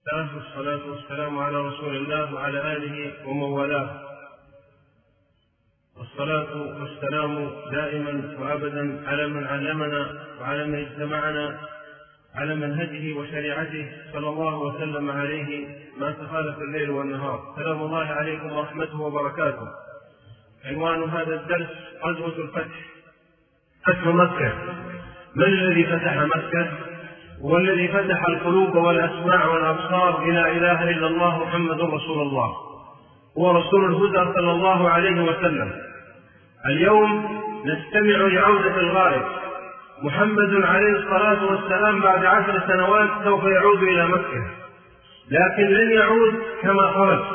والصلاة والسلام على رسول الله وعلى آله ومن والاه، والصلاة والسلام دائما وأبدا على من علمنا وعلى من اجتمعنا على منهجه وشريعته صلى الله وسلم عليه ما تخالف الليل والنهار. سلام الله عليكم ورحمته وبركاته. عنوان هذا الدرس غزوة الفتح، فتح مكة. من الذي فتح مكة؟ والذي فتح القلوب والأسماع والأبصار إلى إله إلا الله محمد رسول الله، هو رسول الهدى صلى الله عليه وسلم. اليوم نستمع لعودة الغائب محمد عليه الصلاة والسلام. بعد 10 سنوات سوف يعود إلى مكة، لكن لن يعود كما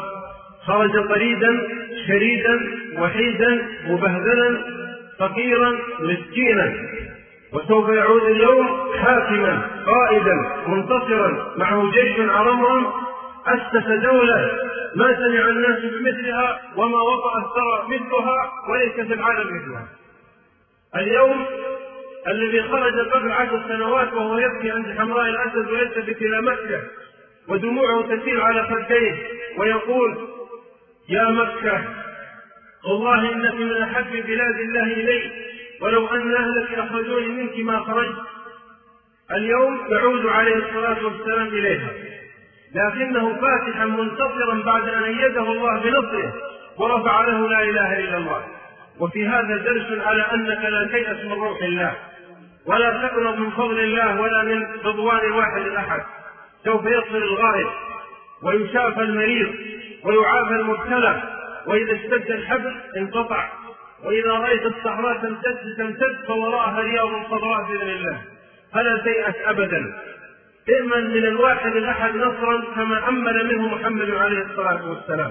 خرج طريدا شريدا وحيدا مبهدلا فقيرا مسكينا، وسوف يعود اليوم حاكما قائدا منتصرا معه جيش عرمرم، أسس دولة ما سمع الناس بمثلها وما وطأ الثرى مثلها وليس في العالم مثلها. اليوم الذي خرج قبل 10 سنوات وهو يبكي عند حمراء الأسد ويلتفت إلى مكة ودموعه تسيل على خديه ويقول: يا مكة والله إنك من أحب بلاد الله إلي، ولو أن أهلك أخرجوني منك ما خرجت. اليوم يعود عليه الصلاة والسلام إليها، لكنه فاتحا منتصرا بعد أن أيده الله بنصره ورفع له لا إله إلا الله. وفي هذا درس على أنك لا تيأس من روح الله ولا تقنط من فضل الله ولا من رضوان الواحد الأحد. سوف يصل الغائب ويشافى المريض ويعافى المبتلى، وإذا اشتد الحبل انقطع، وإذا رأيت الصحراء تمتد فوراءها رياض خضراء بإذن الله. فلا تيأس أبدا، ائمن من الواحد الأحد نصرا كما أمن منه محمد عليه الصلاة والسلام.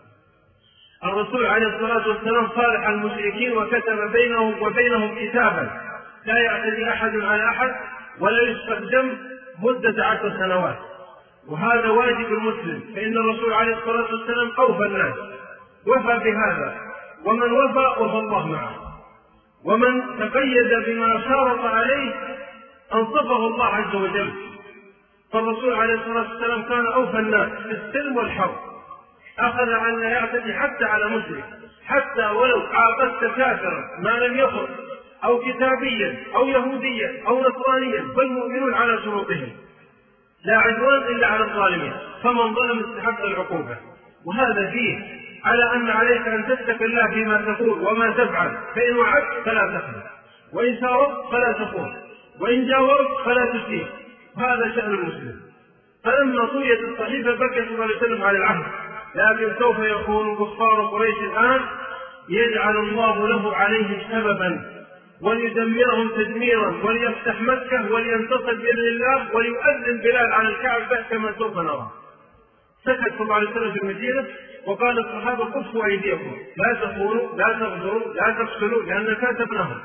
الرسول عليه الصلاة والسلام صالح المشركين وكتب بينهم وبينهم كتابا لا يعتدي أحد على أحد ولا يسفك دم مدة 10 سنوات، وهذا واجب المسلم، فإن الرسول عليه الصلاة والسلام أوفى الناس، وفى بهذا، ومن وفى الله معه، ومن تقيد بما شارط عليه أنصفه الله عز وجل. فالرسول عليه الصلاة والسلام كان أوفى الناس في السلم والحرب، أخذ أن لا يعتدي حتى على مشرك، حتى ولو عاقدت كافرا ما لم يخرج أو كتابيا أو يهوديا أو نصرانيا، فالمؤمنون على شروطهم، لا عدوان إلا على الظالمين، فمن ظلم استحق العقوبة. وهذا فيه على أن عليك أن تتقي الله فيما تقول وما تفعل، فإن وعدت فلا تخلف، وإن شاركت فلا تخون، وإن جاورت فلا تسيء. هذا شأن المسلم. فلما طويت الصحيفة بكى صلى الله عليه وسلم على العهد، لكن سوف يكون كفار قريش الآن يجعل الله له عليه سببا وليدمرهم تدميرا وليفتح مكة ولينتصر بإذن الله وليؤذن بلال على الكعبة كما سوف نرى. سكت صلى الله عليه وسلم في المدينة وقال الصحابة: كفوا أيديكم، لا تخونوا لا تغدروا لا تفشلوا لأن كاتبناهم.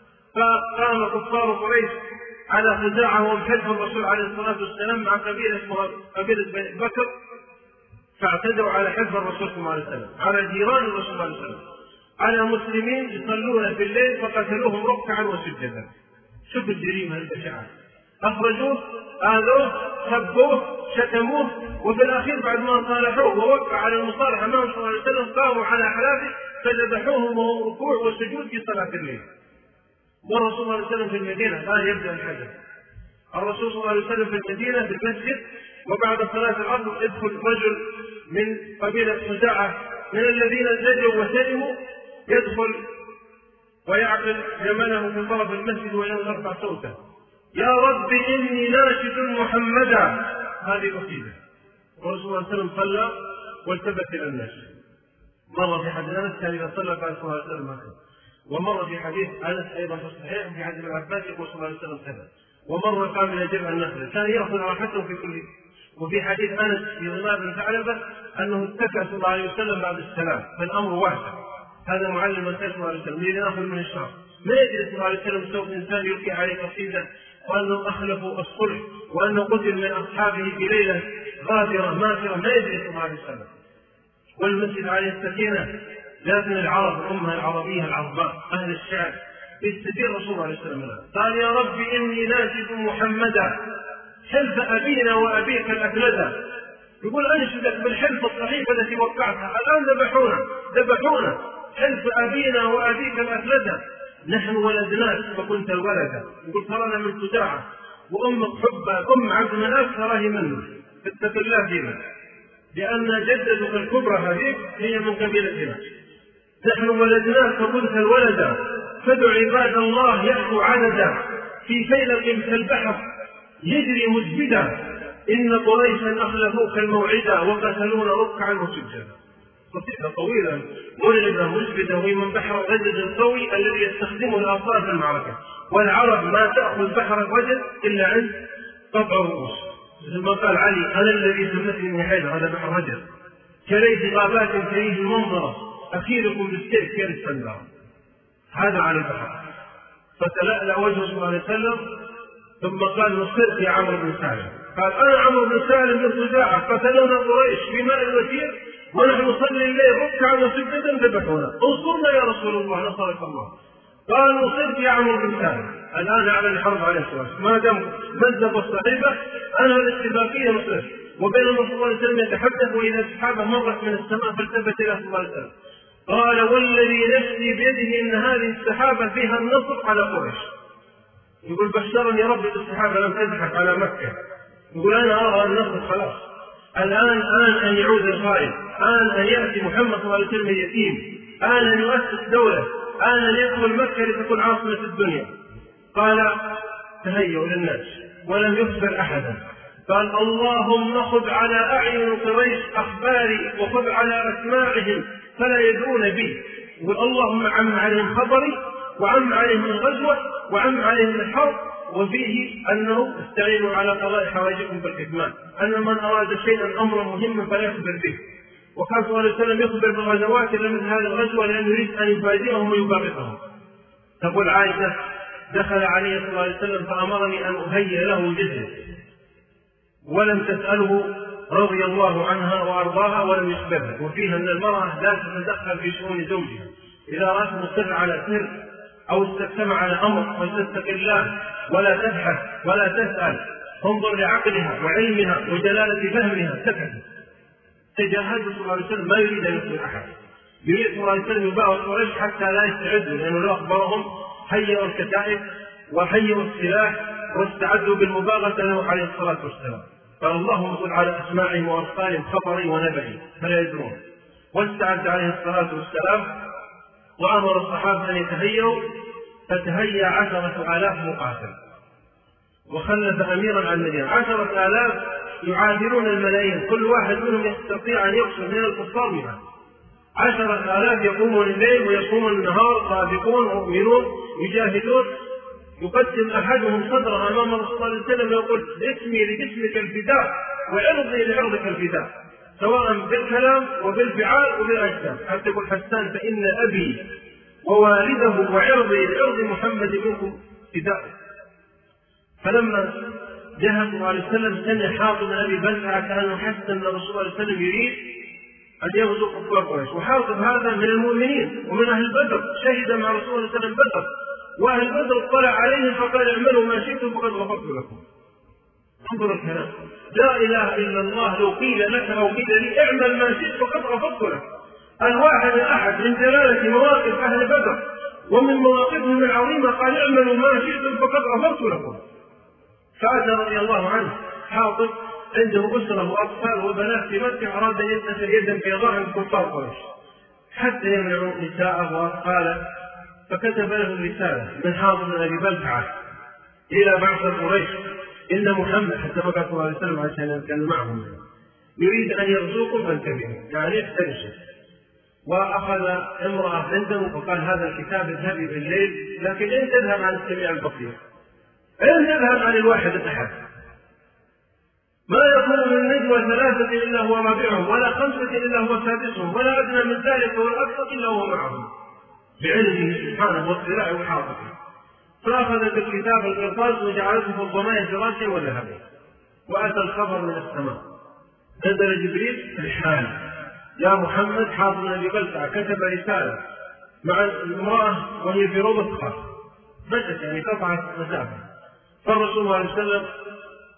فقام كفار قريش على خزاعة وحلف الرسول عليه الصلاة والسلام مع قبيلة بني بكر، فاعتدوا على حلف الرسول صلى الله عليه وسلم، على جيران الرسول صلى الله عليه وسلم، على مسلمين يصلون في الليل فقتلوهم ركعا وسجدا. شوف الجريمة البشعة، أخرجوه آذوه سبوه شتموه، وفي الأخير بعد ما صالحوه ووقع على المصالحة معه صلى الله عليه وسلم قاموا على حلافه فذبحوهم وهم ركوع وسجود في صلاة الليل. والرسول صلى الله عليه وسلم في المدينة الآن يبدأ الحدث. الرسول صلى الله عليه وسلم في المدينة في المسجد، وبعد صلاة العصر يدخل رجل من قبيلة خزاعة من الذين نجوا وسلموا، يدخل ويعقل جمله في طرف المسجد ويرفع صوته: يا رب إني ناشد محمدا. هذه قصيدة. والرسول صلى الله عليه وسلم صلى والتفت إلى الناس. مر في حديث أنس كان إذا صلى قال صلى الله عليه وسلم هكذا، ومر في حديث أنس أيضا في الصحيح في حديث ابن عباس يقول صلى الله عليه وسلم كذا، ومر قام إلى جبهة النخلة كان يأخذ راحته في كل. وفي حديث أنس في ضماد بن ثعلبة أنه اتكى صلى الله عليه وسلم بعد السلام، فالأمر واسع. هذا معلم الرسول صلى الله عليه وسلم الذي يأخذ من الشر. ما يجلس صلى الله عليه وسلم سوف إنسان يلقي عليه قصيدة وأنهم أخلفوا الصلح وأنه قتل من أصحابه في ليلة غادرة ماكرة، ما يجلس صلى الله عليه وسلم. والمسجد عليه السكينة، لكن العرب الأمة العربية العرباء أهل الشعر يستدير رسول الله عليه وسلم قال: يا رب إني ناشد محمدا حلف أبينا وأبيك الأفلدا، يقول أنشدك بالحلف الصحيفة التي وقعتها، الآن ذبحونا حلف أبينا وأبيك الأفلدة، نحن ولدناك فكنت الولد. يقول ترانا من شجاعة، وأمك حبة أم عبد مناف تراهي منه، اتق الله فينا، لأن جدتك الكبرى هذه هي من قبيلتنا. نحن ولدناك فكنت الولد، فدع عباد الله يأتوا عددا، في فيلق كالبحر يجري مجبدا، إن قريشا أخلفوك الموعدا وقتلون ركعا وسجدا. قصيدة طويلة مرعبة مجبدة، وهي من بحر الرجل القوي الذي يستخدمه الأبطال في المعركة، والعرب ما تأخذ بحر الرجل إلا عند قطع الرؤوس، مثل ما قال علي أنا الذي سمتني من حيث هذا بحر الرجل، كريت غابات كريه المنظرة، أخيركم بالسيف كير السندرة. هذا على البحر. فتلألأ وجهه صلى الله عليه وسلم، ثم قال نصرت يا عمرو بن سالم. قال أنا عمرو بن سالم بن شجاعة، قتلونا قريش في ماء الوتير ونحن نصلي الليل ركعا وسجدا ذبحونا، انصرنا يا رسول الله نصرك الله. قال نصرت يا عمرو بن سالم. الآن أعلن الحرب عليه الصلاة والسلام، ما دام مزق الصحيفة أنا الاتفاقية نصرت. وبينما صلى الله عليه وسلم يتحدث وإذا السحابة مرت من السماء فالتفت إلى صلى الله عليه وسلم قال والذي نفسي بيده إن هذه السحابة فيها النصر على قريش. يقول بشرني ربي بالسحابة لم تزحف على مكة. يقول أنا أرى النصر خلاص، الآن أن يعود القائد، أن يأتي محمد صلى الله عليه وسلم يتيم، أن يؤسس دولة، أن يدخل مكة لتكون عاصمة الدنيا. قال تهيئوا للناس ولم يخبر أحدا. قال اللهم خذ على أعين قريش أخباري وخذ على أسماعهم فلا يدرون بي. يقول اللهم عم عليهم خبري وعم عليهم الغزوة وعم عليهم الحرب، وفيه أنه استعينوا على قضاء حوائجكم بالكتمان، أن من أراد شيئا أمرا مهما فلا يخبر به. وكان صلى الله عليه وسلم يخبر بالغزوات مثل هذه الغزوة لأنه يريد أن يفاجئهم ويباركهم. تقول عائشة دخل علي صلى الله عليه وسلم فأمرني أن أهيئ له جسد، ولم تسأله رضي الله عنها وأرضاها ولم يخبرها. وفيها أن المرأة لا تتدخل في شؤون زوجها، إذا رأت مصر على سر أو استقسم على أمر فلتتق الله ولا تبحث ولا تسأل، تنظر لعقلها وعلمها وجلالة فهمها سكتت. تجاهل صلى الله عليه وسلم ما يريد أن يخبر أحد، يريد صلى الله عليه وسلم يباعوا قريش حتى لا يستعدوا، لأنه لو أخبرهم هيئوا الكتائب وهيئوا السلاح واستعدوا بالمباغتة له عليه الصلاة والسلام. قال اللهم خذ على أسماعهم وأبصارهم خبري ونبئي فلا يدرون. واستعد عليه الصلاة والسلام وأمر الصحابة أن يتهيئوا، فتهيأ 10,000 مقاتل وخلف أميرا عن المدينة. 10,000 يعادلون الملايين، كل واحد منهم يستطيع أن يقصد من الكفار 100. 10,000 يقومون الليل ويصومون النهار، صادقون مؤمنون يجاهدون. يقدم أحدهم صدره أمام رسول الله صلى الله عليه وسلم ويقول اسمي لجسمك الفداء وعرضي لعرضك الفداء، سواء بالكلام وبالفعال وبالأجسام. حتى يقول حسان فإن أبي ووالده وعرضي لعرض محمد منكم فداء. فلما جاء صلى الله عليه وسلم سمع حاطب بن أبي بلتعة كأنه حس أن رسول الله صلى الله عليه وسلم يريد أن يغزو كفار قريش. وحاطب هذا من المؤمنين ومن أهل بدر، شهد مع رسول الله صلى الله عليه وسلم بدر، وأهل بدر اطلع عليهم فقال اعملوا ما شئتم فقد غفرت لكم. انظر الكلام، لا إله إلا الله لو قيل لك أو قيل لي اعمل ما شئت فقد غفرت لك. الواحد الأحد من جلالة مواقف أهل بدر ومن مواقفهم العظيمة قال اعملوا ما شئتم فقد غفرت لكم. سعد رضي الله عنه حاطب عنده أسرة وأطفال وبنات في مكة، أراد أن ينتشر يدا في ظهر كفار قريش حتى يمنعوا نساءه وأطفاله، فكتب له رسالة من حاطب بن أبي بلتعة إلى بعث قريش إن محمد حتى بقى صلى الله عليه وسلم عشان كان معهم يريد أن يرزوكم فانتبهوا، يعني افترشوا. وأخذ امرأة عنده وقال هذا الكتاب اذهبي بالليل، لكن إن تذهب عن السميع البصير، إن تذهب عن الواحد الأحد، ما يكون من نجوى 3 إلا هو رابعهم ولا 5 إلا هو سادسهم ولا أدنى من ذلك والأكثر إلا هو معهم بعلمه سبحانه واطلاعه وحافظه. فأخذت الكتاب القرطاس وجعلته في الضمائر فراشا وذهبا. وأتى الخبر من السماء، نزل جبريل في الحال يا محمد حاطب بن أبي بلتعة كتب رسالة مع المرأة وهي في روضة خاص، مشت يعني قطعت مسافة. فالرسول صلى الله عليه وسلم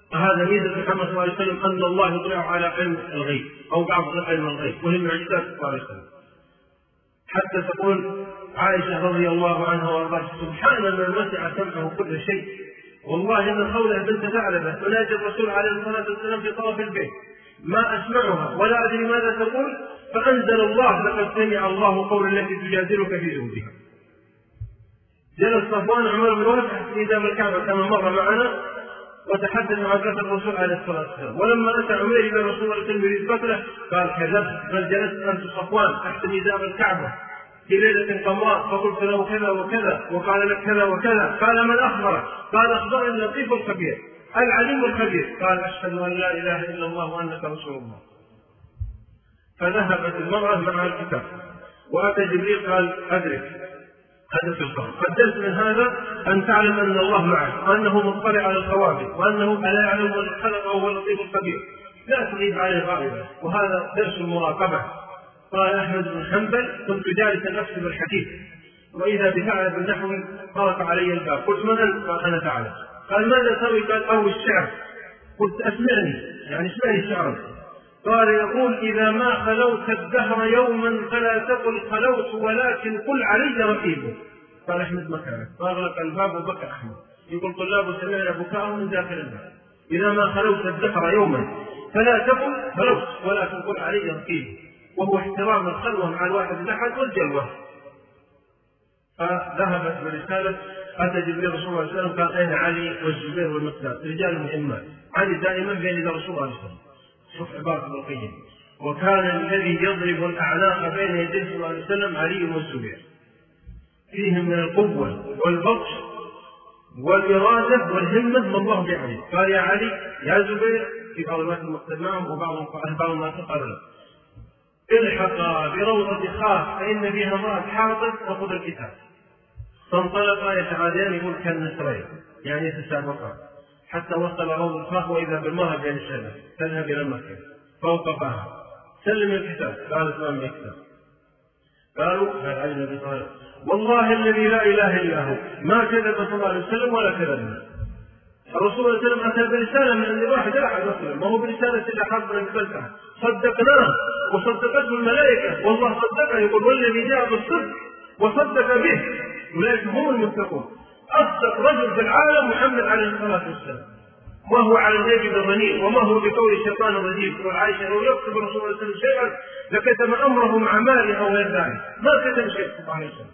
هذا ميزة محمد صلى الله عليه وسلم أن الله يطلع على علم الغيب أو بعض علم الغيب، وهي معجزات صلى الله عليه وسلم. حتى تقول عائشة رضي الله عنها وارضاها: سبحان من وسع سمعه كل شيء، والله ان خولة بنت ثعلبة تناجي الرسول عليه الصلاة والسلام في طرف البيت ما أسمعها ولا أدري ماذا تقول، فأنزل الله: لقد سمع الله قول التي تجادلك في زوجها. جلس صفوان عمر بن واسع في باب الكعبة كما مر معنا وتحدث عن قتل الرسول عليه الصلاة والسلام، ولما أتى عمير إلى الرسول صلى الله عليه وسلم يريد قتله قال: كذبت، بل جلست أنت صفوان تحت ميزاب الكعبة في ليلة قمراء فقلت له كذا وكذا وقال لك كذا وكذا. قال: من أخبرك؟ قال: أخبرني اللطيف الخبير العليم الخبير. قال: أشهد أن لا إله إلا الله وأنك رسول الله. فذهبت المرأة مع الكتاب وأتى جبريل قال: أدرك هذا في القرآن. قدمت من هذا أن تعلم أن الله معك وأنه مطلع على الخوابر وأنه لا يعلم من خلق وهو اللطيف الخبير، لا تغيب عليه غائبا، وهذا درس المراقبة. قال أحمد بن حنبل: كنت جالسا أكتب الحديث وإذا بثعلب النحوي طرق علي الباب، قلت: من أنت؟ قال: أنا ثعلب. قال: ماذا تروي؟ قال: أو الشعر. قلت: أسمعني، يعني اسمعني الشعر. قال: يقول: إذا ما خلوت الدهر يوما فلا تقل خلوت ولكن قل علي رقيب. قال أحمد: مكانك. فأغلق الباب وبكى أحمد. يقول طلاب سمعنا بكاء من داخل الباب: إذا ما خلوت الدهر يوما فلا تقل خلوت ولكن قل علي رقيب، وهو احترام الخلوة مع الواحد الأحد والجلوة. فذهبت برسالة، أتى جبريل رسول الله صلى الله عليه وسلم قال: أين علي والزبير والمقداد؟ رجال مهمات. علي دائما بين يدي رسول الله صلى الله عليه وسلم. شوف عبارة ابن القيم: وكان الذي يضرب الأعناق بين يدي صلى الله عليه وسلم علي والزبير، فيهم من القوة والبطش والإرادة والهمة ما الله بعلي. قال: يا علي يا زبير، في بعض الناس المقتد معهم وبعض الناس قال له: الحقا بروضة خاف فإن فيها امرأة حاطب وخذ الكتاب. فانطلقا يتعاديان، يقول كالنسرين يعني يتسابقان، حتى وصل روض الخاف وإذا بالمرأة بين الشجر تذهب إلى مكة فوقفها: سلم الكتاب. قالت: ما من كتاب. قالوا: هذا علي بن أبي طالب: والله الذي لا إله إلا هو ما كذب صلى الله عليه وسلم ولا كذبنا. الرسول صلى الله عليه وسلم أتى برسالة من عند واحد لا أحد يصل، ما هو برسالة إلا حظنا قبلتها، صدقناه وصدقته الملائكة والله صدقه. يقول: والذي جاء بالصدق وصدق به أولئك هم المتقون. أصدق رجل في العالم محمد عليه الصلاة والسلام، وهو على الغيب بالرنين وما هو بقول الشيطان الرجيم. تقول عائشة: لو يكتب الرسول صلى الله عليه وسلم شيئا لكتم أمره مع ماله أو غير ذلك، ما كتب شيء صلى الله عليه وسلم.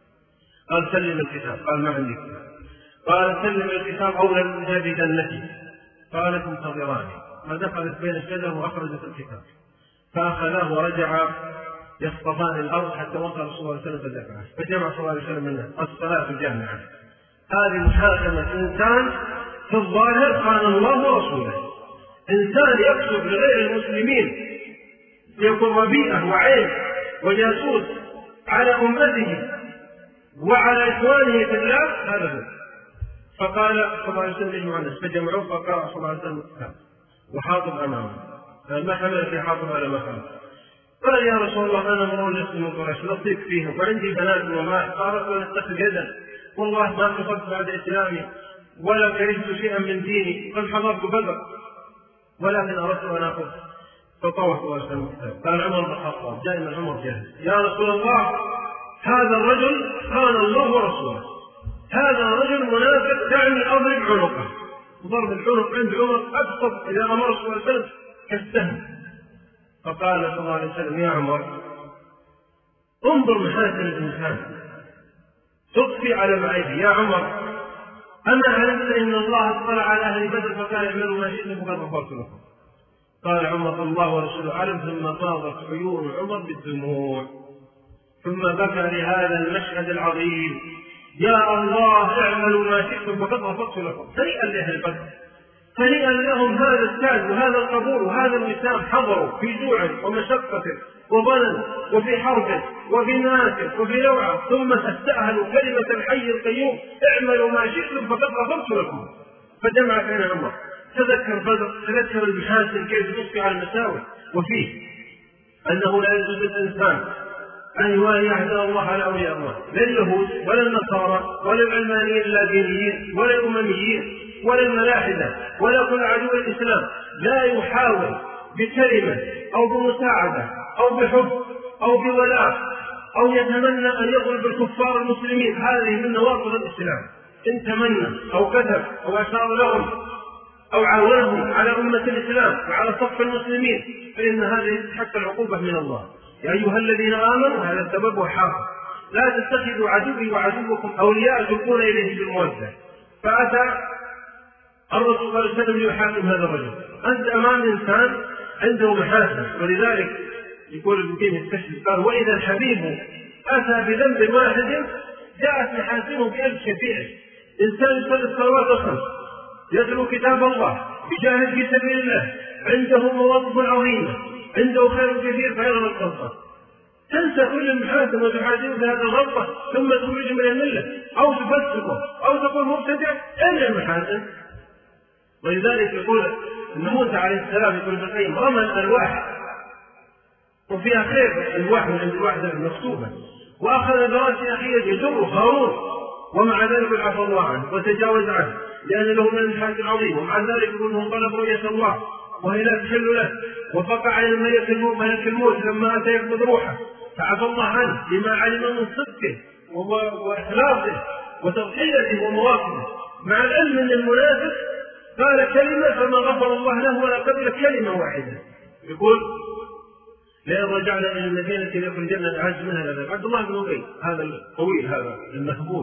قال: سلم الكتاب. قال: ما عندي كتاب. قال: سلم الكتاب أو لنجدنك. قالت: انتظراني. فدخلت بين الشجر وأخرجت الكتاب فأخذاه ورجع يصطفان الأرض حتى وصل رسول الله صلى الله عليه وسلم فجمع صلى الله عليه وسلم منه الصلاة الجامعة. هذه محاكمة إنسان في الظاهر خان الله ورسوله، إنسان يكتب لغير المسلمين يكون ربيئة وعين وجاسوس على أمته وعلى إخوانه في الله، هذا هو. فقال صلى الله عليه وسلم: اجمعوا الناس. فجمعوه فقرأ صلى الله عليه وسلم الكتاب وحاطب أمامه. ما حمل في حاطب على ما حمل. قال: يا رسول الله أنا امرؤ لست من قريش لطيف فيهم وعندي بنات ومال، فأردت أن أتخذ يدا، والله ما كفرت بعد إسلامي ولا كرهت شيئا من ديني، قد حضرت بدر ولكن أردت أن أخذ. فطوى صلى الله عليه وسلم الكتاب. قال عمر بن الخطاب: دائما عمر جاهز: يا رسول الله هذا الرجل خان الله ورسوله، هذا الرجل منافق، دعني أضرب عنقه. ضرب العنق عند عمر أبسط إذا أمر صلى الله عليه وسلم كالسهم. فقال صلى الله عليه وسلم: يا عمر انظر محاسن الإنسان تضفي على معيبه. يا عمر أما علمت إن الله اطلع على أهل بدر فقال: اعملوا ما شئتم فقد غفرت لكم. قال عمر: الله ورسوله أعلم. ثم فاضت عيون عمر بالدموع، ثم بكى لهذا المشهد العظيم: يا الله اعملوا ما شئتم فقد غفرت لكم. هنيئا لأهل بدر، هنيئا لهم هذا التاج وهذا القبول وهذا الوسام. حضروا في جوع ومشقة وظلم وفي حرب وفي ناس وفي لوعة، ثم استأهلوا كلمة الحي القيوم: اعملوا ما شئتم فقد غفرت لكم. فجمع بين عمر، تذكر بدر، تذكر المحاسن كيف تصفي على المساوئ، وفيه أنه لا يجوز للإنسان أن يوالي أعداء الله على أولياء الله، لا اليهود ولا النصارى ولا العلمانيين اللادينيين ولا الأمميين، ولا الملاحدة ولا كل عدو الإسلام لا يحاول بكلمة أو بمساعدة أو بحب أو بولاء أو يتمنى أن يضرب الكفار المسلمين، هذه من نواقض الإسلام. إن تمنى أو كتب أو أشار لهم أو عاونهم على أمة الإسلام وعلى صف المسلمين فإن هذا يستحق العقوبة من الله. يا أيها الذين آمنوا، هذا السبب وحاصل، لا تتخذوا عدوي وعدوكم أولياء تلقون إليه بالمودة. فأتى الرسول صلى الله عليه وسلم ليحاكم هذا الرجل. أنت أمام إنسان عنده محاسن، ولذلك يقول ابن تيمية يستشهد قال: وإذا الحبيب أتى بذنب واحد جاءت محاسنه بألف شفيع. إنسان يصلي الصلوات الخمس، يتلو كتاب الله، يجاهد في سبيل الله، عنده مواقف عظيمة، عنده خير كثير فيغلط الغلطة، تنسى كل المحاسن وتحاسبه بهذا الغلطة ثم تخرج من الملة أو تفسقه أو تقول مبتدع إلا المحاسن. ولذلك يقول إن موسى عليه السلام يقول ابن القيم: رمى الألواح وفيها خير، الألواح من عند الواحدة المكتوبة، وأخذ برأس أخيه يجره هارون، ومع ذلك عفى الله عنه وتجاوز عنه لأن له من المحاسن العظيم، ومع ذلك يقول انه طلب رؤية الله وهي لا تحل له، وفقع على ملك الموت لما أتى يقبض روحه فعفى الله عنه لما علم من صدقه وإخلاصه وتضحيته ومواقفه، مع العلم أن المنافق قال كلمة فما غفر الله له ولا قبل كلمة واحدة. يقول: لئن رجعنا إلى المدينة ليخرجن الأعز منها الأذل. عبد الله بن أبي هذا الطويل هذا المهبول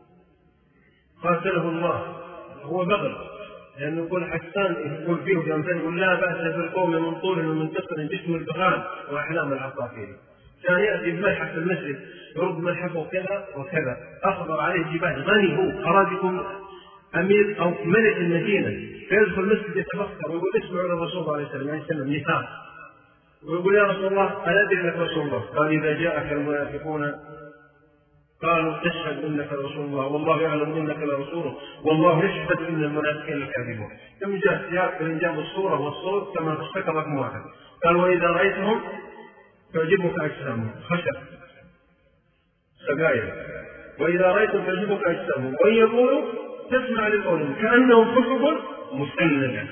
قاتله الله، هو بغل، لأنه يقول حسان يقول فيه وجامسان يقول: لا بأس بالقوم من طول ومن قصر جسم البغال وأحلام العصافير. كان يأتي بملحف المسجد يرد ملحفه كذا وكذا، أخبر عليه جبال غني، هو أراد يكون أمير أو ملك المدينة، فيدخل المسجد يتفكر ويقول: اسمعوا للرسول صلى الله عليه وسلم نفاق، ويقول: يا رسول الله ألا أدري أنك رسول الله؟ قال: إذا جاءك المنافقون قالوا تشهد إنك رسول الله والله يعلم إنك لرسوله والله يشهد إن المنافقين لكاذبون. ثم جاء سياق الإنجاب الصورة والصوت كما اشتكى رقم واحد. قال: وإذا رأيتهم تعجبك أجسامهم، خشب سجاير، وإذا رأيتم تعجبك أجسامهم وإن يقولوا تسمع لقولهم كأنهم خشب مسندة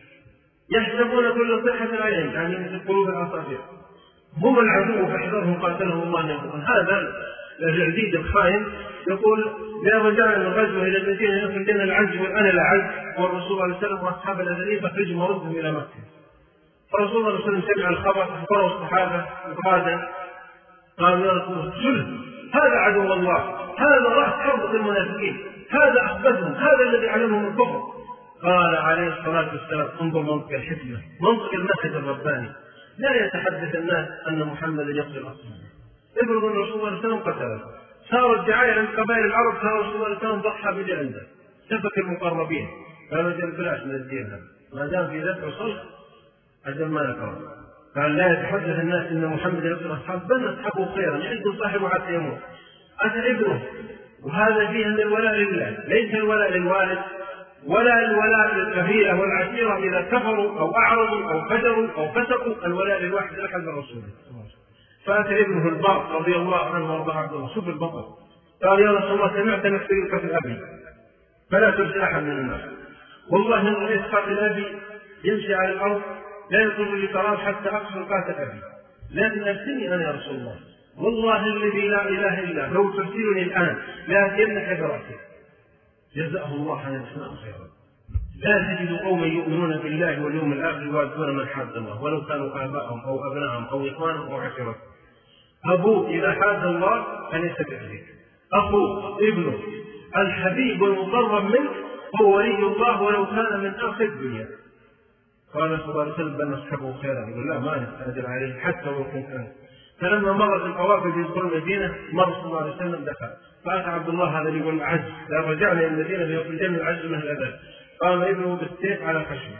يحسبون كل صحة عليهم، يعني من قلوب العصافير، هم العدو فاحذرهم قاتلهم الله. يقول هذا الجديد الخائن يقول: لا رجعنا من الغزو إلى المدينة يخرجن العز وأنا العز، والرسول صلى الله عليه وسلم وأصحاب الأذنين فخرجوا وردهم إلى مكة. فالرسول صلى الله عليه وسلم سمع الخبر أخبره الصحابة مفرادا، قالوا: يا رسول الله هذا عدو الله، هذا رأس حرب المنافقين، هذا أخبثهم، هذا الذي علمهم الكفر. قال عليه الصلاة والسلام: انظر منطق الحكمة، منطق المنهج الرباني، لا يتحدث الناس أن محمدا يقتل أصحابه. افرض أن الرسول صلى الله عليه وسلم قتله، صار الدعاية عند قبائل العرب، صار الرسول صلى الله عليه وسلم ضحى باللي عنده، سفك المقربين، قالوا: جل بلاش من الدين هذا، ما دام في دفع صلح أجل ما نكره. قال: لا يتحدث الناس أن محمدا يقتل أصحابه، بل أصحابه خيرا يعد صاحبه حتى يموت، أتى ابنه. وهذا فيه أن الولاء لله، ليس الولاء للوالد ولا الولاء للقبيلة والعشيرة إذا كفروا أو أعرضوا أو فجروا أو فسقوا، الولاء للواحد أحد من رسوله. فأتى ابنه البار رضي الله عنه وارضاه عبد الله، شوف البطل، قال: يا رسول الله سمعت نفسك في أبي فلا ترسل أحد من الناس، والله إن رأيت قاتل أبي يمشي على الأرض لا يطلب لي قرار حتى أقصر قاتل أبي، لكن أرسلني أنا يا رسول الله، والله الذي لا إله إلا لو ترسلني الآن لا أتينك برأسك. جزاه الله عن الإسلام خيرا. لا تجد قوما يؤمنون بالله واليوم الآخر ويؤذون من حاد الله ولو كانوا آباءهم أو أبناءهم أو إخوانهم أو عشيرتهم. أبوه إذا حاد الله فليس كذلك، أخوه ابنه الحبيب والمقرب منك هو ولي الله ولو كان من آخر الدنيا. قال صلى الله عليه وسلم: بل نصحبه خيرا. يقول: لا ما نستأجر عليه حتى لو كنت أنت. فلما مرت القوافل يدخلون المدينة مر صلى الله عليه وسلم دخل، فأتى عبد الله هذا يقول: العز، لا رجعنا إلى المدينة ليخرجن العز من الأذى. قام ابنه بالسيف على خشمه،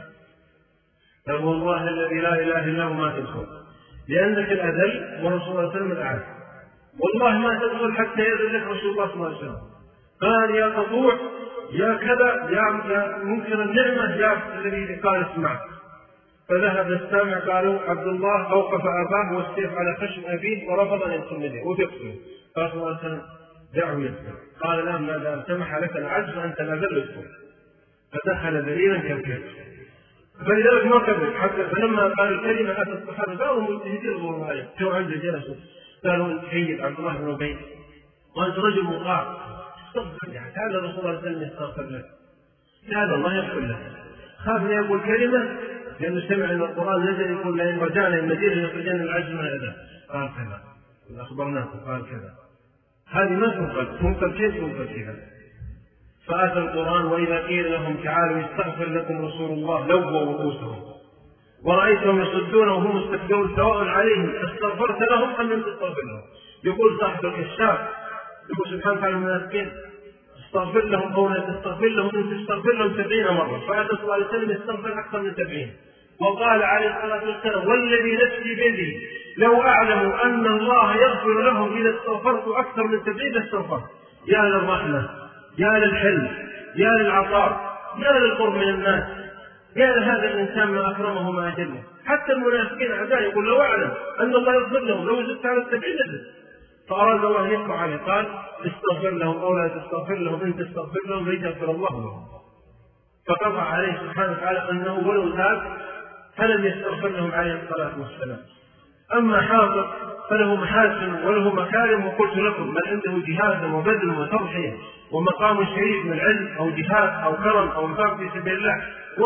قال: والله الذي لا إله إلا هو ما تدخل، لأنك الأذل ورسول الله صلى الله عليه وسلم الأعز، والله ما تدخل حتى يأذن لك رسول الله صلى الله عليه وسلم. قال: يا قطوع، يا كذا، يا منكر النعمة، يا الذي قال اسمع. فذهب السامع، قالوا: عبد الله أوقف أباه والسيف على خشم أبيه ورفض أن يدخل منه وتقتله. قال صلى الله عليه وسلم: دعه يدخل. قال: لا، ما دام سمح لك العجز فأنت الأذل ادخل. فدخل ذليلا كالكلب. فلذلك ما كذب حتى فلما قال الكلمة أتى الصحابة قالوا مجتهدين رضي الله عليهم جو عنده جلسوا قالوا أنت سيد عبد الله بن أبي وأنت رجل مطاع استغفر يعني تعالى الرسول صلى الله عليه وسلم يستغفر لك تعالى الله يغفر لك. خاف أن يقول كلمة لأنه سمع أن القرآن نزل يقول لئن رجعنا المدينة يخرجن العجز من الأذى قال كذا أخبرناكم قال كذا. هذه ما تنقل كيف تنقل كذا. فأتى القرآن وإذا قيل لهم تعالوا يستغفر لكم رسول الله لووا رؤوسهم ورأيتهم يصدون وهم مستكبرون سواء عليهم استغفرت لهم أم لم تستغفر لهم. يقول صاحب الكشاف يقول سبحانه وتعالى المنافقين استغفر لهم أو لا تستغفر لهم إن تستغفر لهم 70 مرة. فأتى صلى الله عليه وسلم يستغفر أكثر من 70 وقال عليه الصلاة والسلام والذي نفسي بيده لو أعلم أن الله يغفر لهم إذا استغفرت أكثر من 70 لاستغفرت. يا للرحمة يا للحلم يا للعطاء يا للقرب من الناس يا لهذا الإنسان ما أكرمه ما أجله. حتى المنافقين أعداء يقول لو أعلم أن الله يغفر لهم لو زدت على 70 لزدت. فأراد الله يقع عليه قال استغفر لهم أو لا تستغفر لهم إن تستغفر لهم ليغفر الله لهم. فقطع عليه سبحانه وتعالى أنه ولو ذاك فلم يستغفر لهم عليه الصلاة والسلام. أما حافظ فله محاسن وله مكارم وقلت لكم من عنده جهاد وبذل وتضحية ومقام شريف من علم أو جهاد أو كرم أو انفاق في سبيل الله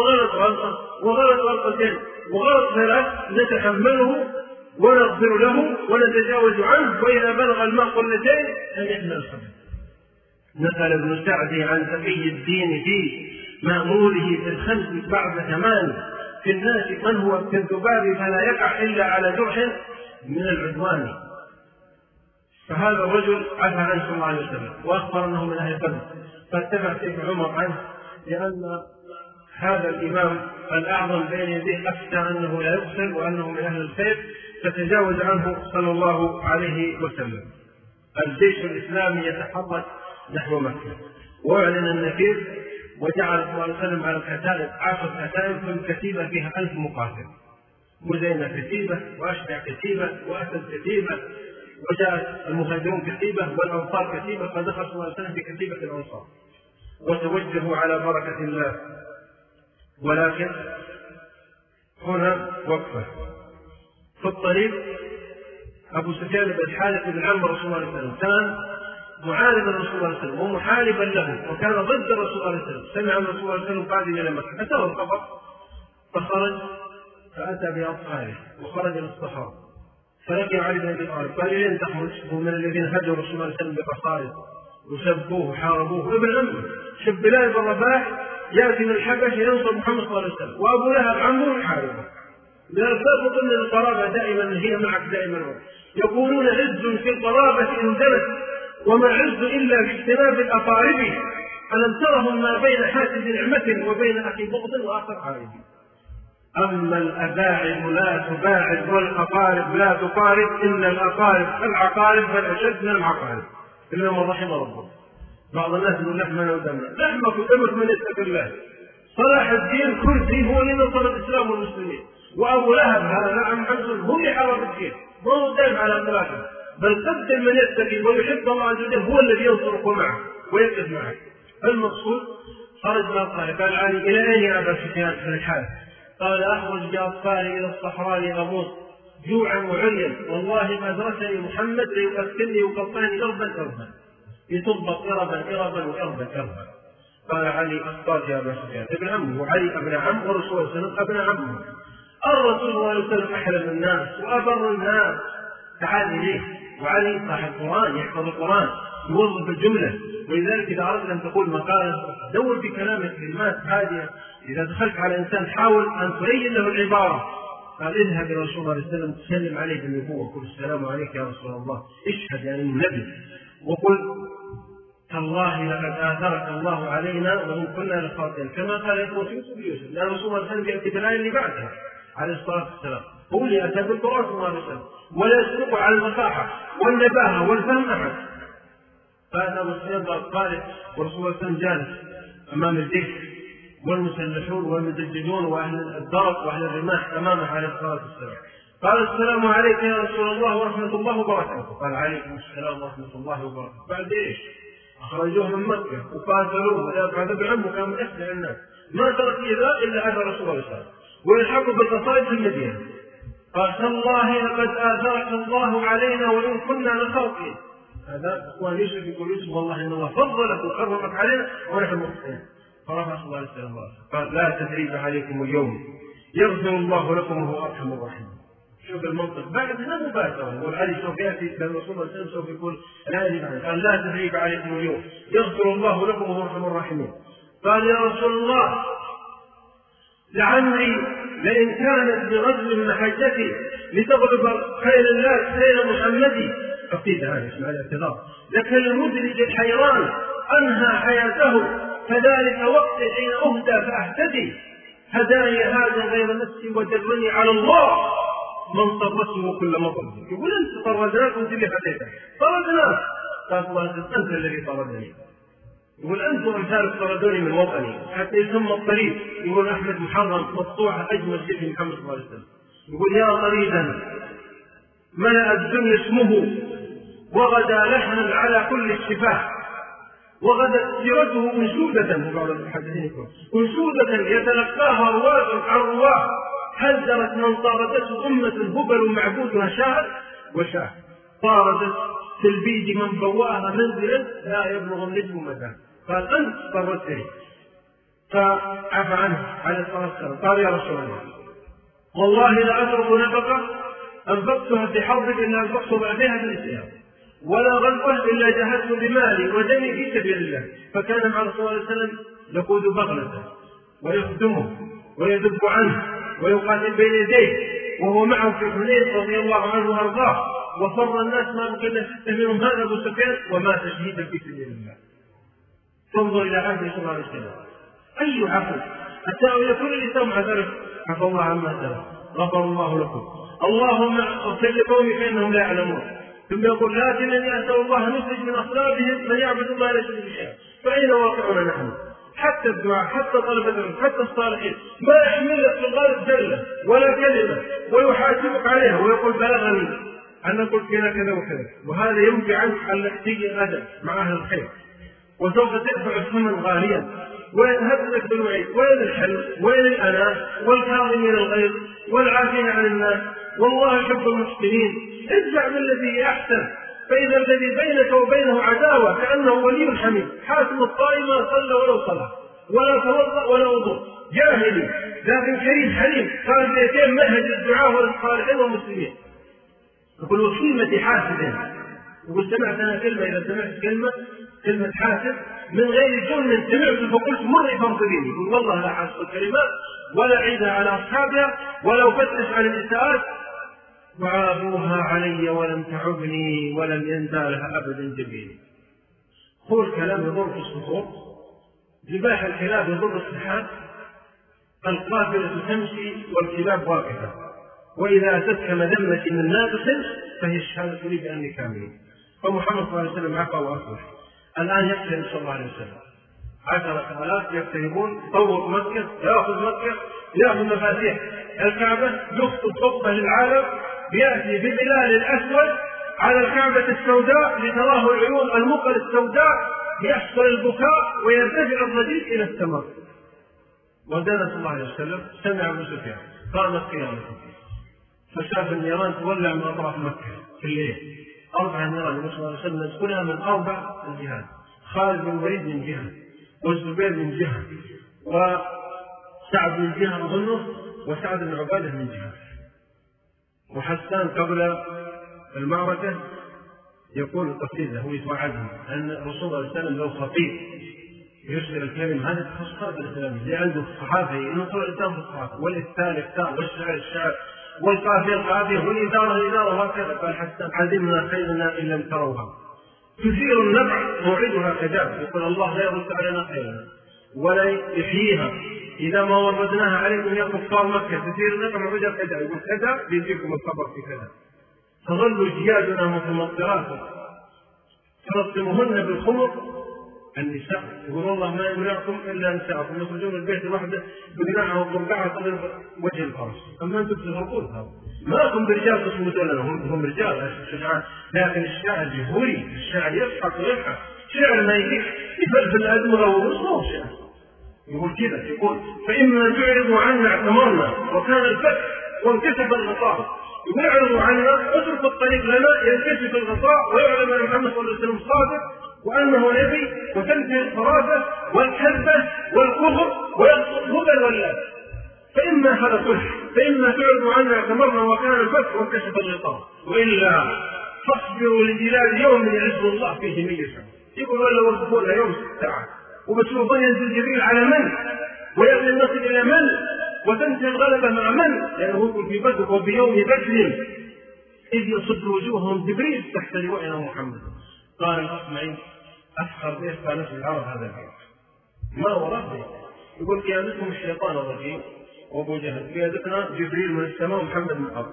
وغلط غلطتين وغلط ثلاث نتحمله ونغفر له ونتجاوز عنه وإذا بلغ الماء قلتين أن يحمل الخبر. نقل ابن سعدي عن تقي الدين في مأموله في الخمس بعد 8 في الناس من هو كالذباب فلا يقع إلا على جرح من العدوان. فهذا الرجل عفى عنه صلى الله عليه وسلم وأخبر أنه من أهل بدر فاتبع سيف عمر عنه لأن هذا الإمام الأعظم بين يديه أفتى أنه لا يقتل وأنه من أهل الخير فتجاوز عنه صلى الله عليه وسلم. الجيش الإسلامي يتحرك نحو مكة وأعلن النفير وجعل صلى الله عليه وسلم على الكتائب 10 كتائب كل كتيبة فيها 1000 مقاتل. مزينة كتيبة وأشجع كتيبة وأسد كتيبة وجاءت المهاجرون كتيبة والأنصار كتيبة فدخل صلى الله عليه وسلم في كتيبة الأنصار وتوجهوا على بركة الله. ولكن هنا وقفة في الطريق. أبو سفيان بن الحارث بن عم رسول الله صلى الله عليه وسلم كان معارضا لرسول الله صلى الله عليه وسلم ومحاربا له وكان ضد رسول الله صلى الله عليه وسلم. سمع رسول الله صلى الله عليه وسلم قادم إلى مكة أتاه الخبر فخرج فأتى بأطفاله وخرج للصحراء فلقي علي بن أبي طالب قال لين تخرج؟ هو من الذين هجروا رسول الله صلى الله عليه وسلم بقصائد وسبوه وحاربوه. ابن عمه شب بلال بن رباح يأتي من الحبشة ينصر محمد صلى الله عليه وسلم وأبو لهب عمه يحاربه. لذلك ضمن القرابة دائما هي معك دائما. يقولون عز في القرابة إن دنت وما عز إلا باجتناب الأقارب. ألم ترهم ما بين حاسد نعمة وبين أخي بغض وآخر عارب. أما الأباعد لا تباعد والأقارب لا تقارب إن الأقارب العقارب فالأشد من العقارب إلا من رحم ربه. بعض الناس يقول لحمنا ودمنا لحمك ودمك من يتقي الله. صلاح الدين كردي هو اللي نصر الإسلام والمسلمين وأبو لهب هذا نعم حمزة هو اللي حارب الدين ما هو دائم على ثلاثة بل قدم من يتقي ويحب الله عز وجل هو الذي ينصرك معه ويقف معك. المقصود خرج بأطفاله قال علي إلى أين يا أبا سفيان في الحال؟ قال أخرج بأطفالي إلى الصحراء لأموت جوعا وعريا والله ما درسني محمد ليقتلني وقطعني إربا يطبق إربا وإربا. قال علي أخطأت يا أبا سفيان ابن عمه وعلي ابن عم ورسول الله صلى الله عليه وسلم ابن عمه. الرسول صلى الله عليه وسلم أحلم الناس وأبر الناس تعال إليه. وعلي صاحب القرآن يحفظ القرآن يوظف الجملة. ولذلك إذا أردت أن تقول مقالة دور في كلامك كلمات هادية. إذا دخلت على إنسان حاول أن تبين له العبارة. قال اذهب إلى رسول الله صلى الله عليه وسلم تسلم عليه بالنبوة وقل السلام عليك يا رسول الله اشهد يعني النبي وقل تالله لقد آثرك الله علينا وإن كنا لخاطئين كما قال يوسف لأن رسول الله صلى الله عليه وسلم يأتي بالآية اللي بعدها عليه الصلاة والسلام هو اللي أتى بالقرآن صلى الله عليه وسلم ولا يسلق على الفصاحة والنباهة والفهم أحد. فأتى أبو سفيان قال ورسول الله صلى الله عليه وسلم جالس أمام الجيش والمسلحون والمدججون وأهل الدرك وأهل الرماح أمامه عليه الصلاة والسلام. قال السلام عليك يا رسول الله ورحمة الله وبركاته. قال عليكم السلام ورحمة الله وبركاته. بعد إيش؟ أخرجوه من مكة وقاتلوه ودافع عنه وكان من أسلع الناس، ما ترك إذا إلا أثر رسول الله صلى الله عليه وسلم، ويلحقوا بالقصائد في المدينة. قال تالله لقد آثرك الله علينا وإن كنا لخاطئين. هذا إخوان يوسف يقول يوسف والله إن الله فضلك وكرمك علينا ونحن مخطئين. فرفع صلى الله عليه وسلم قال لا تثريب عليكم اليوم يغفر الله لكم وهو أرحم الراحمين. شوف المنطق بعد هنا مباشرة، والعلي سوف يأتي لأن رسول الله صلى الله عليه وسلم سوف يقول لا يجب عنه. قال لا تثريب عليكم اليوم يغفر الله لكم وهو أرحم الراحمين. قال يا رسول الله لعمري لئن كانت برجل محجتي لتغلب خير الله خير محمدي. قصيدة هذه اسمها الاعتذار. لكن المدرج الحيران أنهى حياته كذلك وقت حين أهدى فأهتدي. هداني هذا غير نفسي ودلني على الله من طردته كل مطر. يقول أنت طردناك وانت اللي هديتك طردناك. قال الله أنت الذي طردني. يقول أنتم أمثالك طردوني من وطني حتى يسمى الطريق. يقول أحمد محرم مقطوعة أجمل شيء في محمد صلى الله عليه وسلم. يقول يا طريدا ملأ الدنيا اسمه وغدا لحنا على كل الشفاه وغدت سيرته أنشودة وبعض المحدثين أنشودة يتلقاها رواة عن رواه حذرت من طاردته أمة هبل معبودها شاعر وشاعر طاردت في البيد من بواها منزلا لا يبلغ النجم مدى. قال أنت طردتني فعفى عنه عليه الصلاة والسلام. قال يا رسول الله والله لا أترك نفقة أنفقتها في حربك إلا أنفقت بعدها في الإسلام ولا غلطة إلا جهدت بمالي ودمي في سبيل الله. فكان مع رسول الله صلى الله عليه وسلم يقود بغلته ويخدمه ويذب عنه ويقاتل بين يديه وهو معه في حنين رضي الله عنه وارضاه. وفر الناس ما بقينا 6 منهم هذا ابو سفيان ومات شهيدا في سبيل الله. تنظر الى عهد صلى الله عليه وسلم اي عفو اتى الى كل لسان مع ذلك عفى الله عما سلف غفر الله لكم اللهم اغفر لقومي فانهم لا يعلمون. ثم يقول لكنني اسال الله ان يخرج من اصلابهم من يعبد الله ليس بشيء. فاين واقعنا نحن؟ حتى الدعاء حتى طلب العلم حتى الصالحين ما يحمل لك في الغالب جله ولا كلمه ويحاسبك عليها ويقول بلغني أن قلت فينا كذا وكذا. وهذا ينفي عنك أن تيجي غدا مع أهل الخير وسوف تدفع ثمنا غاليا وينهزك بالوعيد. وين الحلم وين الأناة والكاظمين الغيظ والعافين عن الناس والله يحب المحسنين. ادفع بالذي أحسن فإذا الذي بينك وبينه عداوة كأنه ولي حميد. حاكم الطائم ما صلى ولو صلى ولا توضأ ولا وضوء جاهلي لكن كريم حليم قال بيتين منهج الدعاء والصالحين والمسلمين. يقول وكلمة حاسد. يقول سمعت أنا كلمة إذا سمعت كلمة حاسد من غير جمل سمعت فقلت مري فانقذيني. يقول والله لا حاسب الكلمات ولا عيدها على أصحابها ولا أفتش عن الإساءات وعابوها علي ولم تعبني ولم ينزالها أبدا جبيني. هو الكلام يضر في الصخور جباح الكلاب يضر السحاب القافلة تمشي والكلاب واقفة وإذا أتتك مذمة من ناقص فهي الشهادة لي بأني كامل. فمحمد صلى الله عليه وسلم عفا وأصلح. الآن يقترب صلى الله عليه وسلم 10,000 يقتربون يطوق مكة يأخذ مكة يأخذ مفاتيح الكعبة يخطب خطبة للعالم يأتي ببلال الأسود على الكعبة السوداء لتراه العيون المقل السوداء يحصل البكاء ويرتفع الضجيج إلى السماء. ودنا صلى الله عليه وسلم سمع أبو سفيان قامت قيامته فشاف النيران تولع من أطراف مكة في الليل 4 نيران. النبي صلى الله عليه وسلم يدخلها من 4 جهات. خالد بن الوليد من جهة والزبير من جهة وسعد من جهة أظنه وسعد بن عبادة من جهة. وحسان قبل المعركة يقول القصيدة هو يتوعدهم أن الرسول صلى الله عليه وسلم له خطيب يرسل الكلمة هذا تخصصات الإسلام اللي عنده الصحافة ينصر الإسلام في الصحافة والإفتاء الإفتاء والشعر الشعر والقافية القافية والإدارة الإدارة وهكذا. قال حسان علمنا خيرنا إن لم تروها تثير النفع موعدها كذاب. يقول الله لا يرد علينا خيرنا ولا يحييها إذا ما وردناها عليكم يا كفار مكة تثير النفع موعدها كذاب. يقول كذا بيجيكم الخبر في كذا. تظل جيادنا متمطرات ترسمهن بالخمر النساء. يقول والله ما يمنعكم إلا نساءكم يخرجون البيت الواحدة بجناحها وقرقعها قبل وجه الفرس. أما أنتم تفرقون ما هم برجال تصمتون لهم هم رجال شجعان. لكن الشاعر جهوري الشاعر يضحك ويضحك شعر ما يجيك يفلفل الأدمغة ومصنوع شعر يقول كذا، يقول فإما تعرضوا عنا اعتمرنا وكان الفتح وانكشف الغطاء. يقول اعرضوا عنا، اترك الطريق لنا ينكشف الغطاء ويعلم أن محمد صلى الله عليه وسلم صادق وأنه نبي، وتنتهي الخرافة والكذبة والكفر ويسقط هبل ولا. فإما هذا صلح، فإما تعرضوا عنا اعتمرنا وكان الفتح وانكشف الغطاء، وإلا فاصبروا لجلال يوم يعز الله فيه من يشاء. يقول ولا وصفوا يوم 6 ساعات وبتشوفون ينزل جبريل على من ويأتي النصر إلى من وتنتهي الغلبة مع من، لأنه يقول في بدر وبيوم بدر إذ يصد وجوههم جبريل تحت لواء محمد. قال الأصمعي أسخر بيت قال في العرب هذا البيت ما وراه، يقول قيادتهم الشيطان الرجيم وأبو جهل، قيادتنا جبريل من السماء ومحمد من الأرض.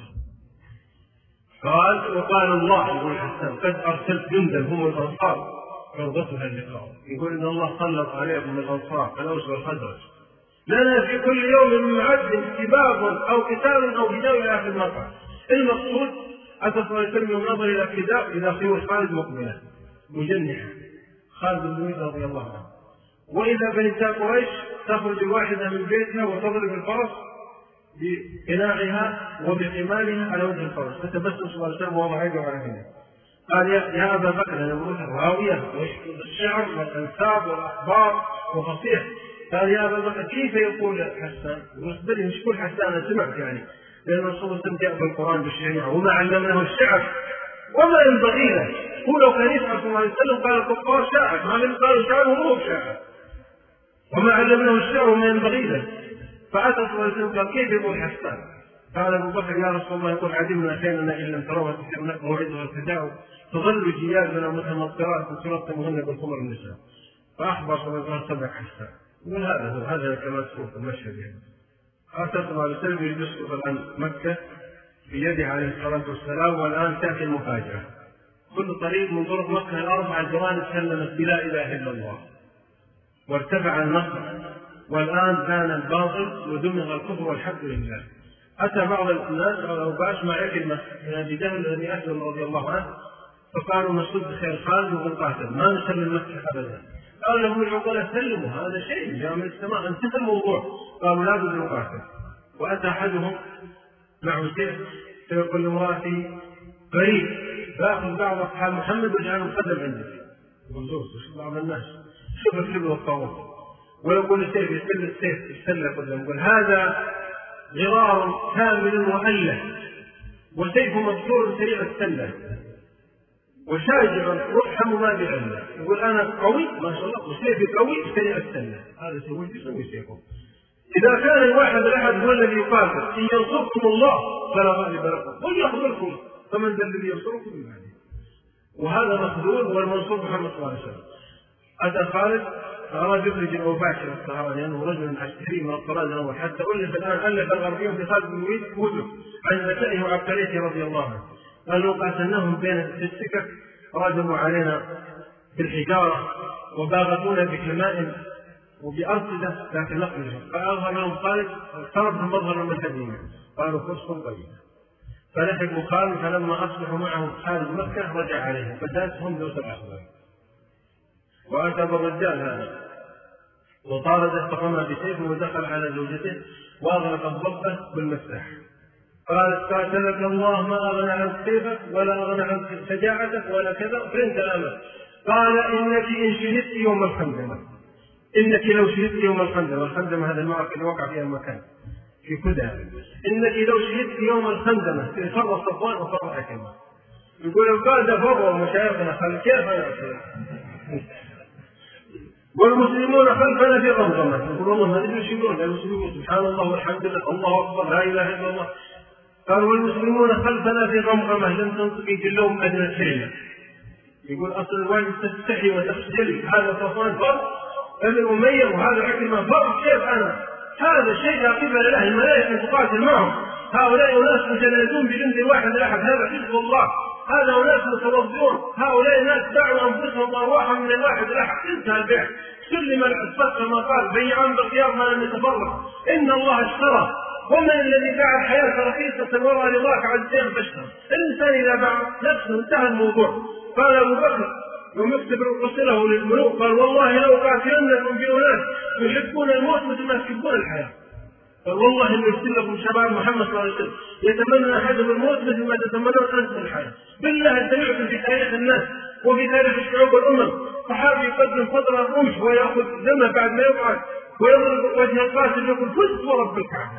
قال وقال الله يقول حسان قد أرسلت جندا هم الأنصار عرضتها اللقاء. يقول إن الله سلط عليهم الأنصار الأوس والخزرج لنا في كل يوم معد سباق أو قتال أو هداء إلى آخر المقطع. المقصود أتى صلى الله عليه وسلم النظر إلى ابتداء إذا خيول خالد مقبلة مجنحة، خالد بن الوليد رضي الله عنه، وإذا بنساء قريش تخرج الواحدة من بيتها وتضرب الفرس بقناعها وبحمالها على وجه الفرس، فتبسم صلى الله عليه وسلم وهو يدعو على هنا. قال يا أبا بكر أنا بروح الراوية ويشكل الشعر والأنساب والأخبار وفصيح. قال يا أبا بكر كيف يقول حسان؟ يقول مش كل حسان أنا سمعت يعني، لأن الرسول صلى الله عليه وسلم جاء بالقرآن بالشريعة وما علمناه الشعر وما ينبغي له. هو لو كان يسمع صلى الله عليه وسلم قال الكفار شاعر، ما لم قالوا شاعر وهو شاعر، وما علمناه الشعر وما ينبغي له. فأتى صلى الله عليه وسلم قال كيف يقول حسان؟ قال أبو بكر يا رسول الله يقول عدمنا خيرنا إن لم تروها تسيرنا موعدها ارتداء تظل جيادنا متمطرات تلطمهن بالخمر النساء. فأخبر صلى الله عليه وسلم حسان. يقول هذا كما تشوف المشهد يعني. أتى صلى الله عليه وسلم يسقط الآن مكة بيده عليه الصلاة والسلام، والآن تأتي المفاجأة. كل طريق من طرق مكة الأربع الجوانب سلمت بلا إله إلا الله وارتفع النصر، والآن كان الباطل ودمغ الكفر والحمد لله. أتى بعض الناس أو باش مع كلمة من أبي جهل الذي أسلم رضي الله عنه، فقالوا نصد بخير خالد ونقاتل ما نسلم مكة أبدا. قال لهم العقلاء سلموا هذا شيء جاء من السماء انتهى الموضوع. قالوا لا بد نقاتل. وأتى أحدهم معه سيف فيقول لامرأتي قريب باخذ بعض أصحاب محمد واجعلهم خدم عندك. يقول زوج بعض الناس شوف الكبر والطاغوت ويقول السيف يستل السيف يستل قدام، يقول هذا غرار كامل مؤلف وسيف مبتور سريع السلة وشاجر رحم ما بعلة. يقول أنا قوي ما شاء الله وسيفي قوي سريع السلة. هذا سوي يسوي سيفه. إذا كان الواحد الأحد هو الذي يقاتل إن ينصركم الله فلا غالب لكم قل يخذلكم فمن ذا الذي ينصركم من بعده. وهذا مخذول والمنصور محمد صلى الله عليه وسلم. أتى خالد فأراد يخرج الأوباش الصحابة لأنه رجل عسكري من الطراز الأول، حتى ألف الآن ألف الغربيون في خالد بن الوليد كتب عن ذكائه وعبقريته رضي الله عنه. قالوا قاتلناهم بين السكك راجموا علينا بالحجارة وباغتونا بكمائن وبأرصدة لكن نقلهم. فأظهر لهم خالد اقتربهم مظهر المسلمين قالوا فرصة طيبة. فلحقوا خالد فلما أصبحوا معهم خالد مكة رجع عليهم فداسهم دوس الأخضر. وأتى بالرجال هذا وطارد استقامها بسيفه ودخل على زوجته وأغلق الضبة بالمفتاح. قالت قاتلك الله ما أغنى عن سيفك ولا أغنى عن شجاعتك ولا كذا فإنت أمل. قال إنك إن شهدت يوم الخندمة، إنك لو شهدت يوم الخندمة، الخندمة هذا المعركة اللي وقع فيها المكان في كدى، إنك لو شهدت يوم الخندمة في فر صفوان وفر حكمة. يقول القادة فروا مشايخنا خل كيف نعصر والمسلمون خلفنا في غمغمة. يقول والله ما ندري يقولون المسلمون سبحان الله والحمد لله الله أكبر لا إله إلا الله. قالوا والمسلمون خلفنا في غمغمة لم تنطقي جلهم أدنى كلمة. يقول أصل الواجب تستحي وتخجلي، هذا صفوان فر ابن أمية وهذا عكرمة فر كيف أنا؟ هذا شيء لا قبل له، الملائكة تقاتل معهم، هؤلاء أناس مجندون بجند واحد الأحد، هذا حزب الله، هذا أناس متوضئون، هؤلاء ناس باعوا أنفسهم وأرواحهم من الواحد الأحد. انتهى البيع سلم الصدق كما قال بيعان بالخيار ما لم يتفرق إن الله اشترى ومن الذي باع الحياة رخيصة ورى رضاك عن سير بشر. الإنسان إذا باع نفسه انتهى الموضوع. قال أبو بكر يوم يكتب رسله للملوك قال والله لو قاتلنكم في أناس يحبون الموت مثل ما تحبون الحياة. قال والله إن يرسل لكم شباب محمد صلى الله عليه وسلم يتمنى أحدهم الموت مثل ما تتمنون أنتم الحياة. بالله سمعتم في تاريخ الناس وفي تاريخ الشعوب والأمم صحابي يقدم صدر الرمح ويأخذ دمه بعد ما يقعد ويضرب وجه القاتل يقول فزت ورب الكعبة؟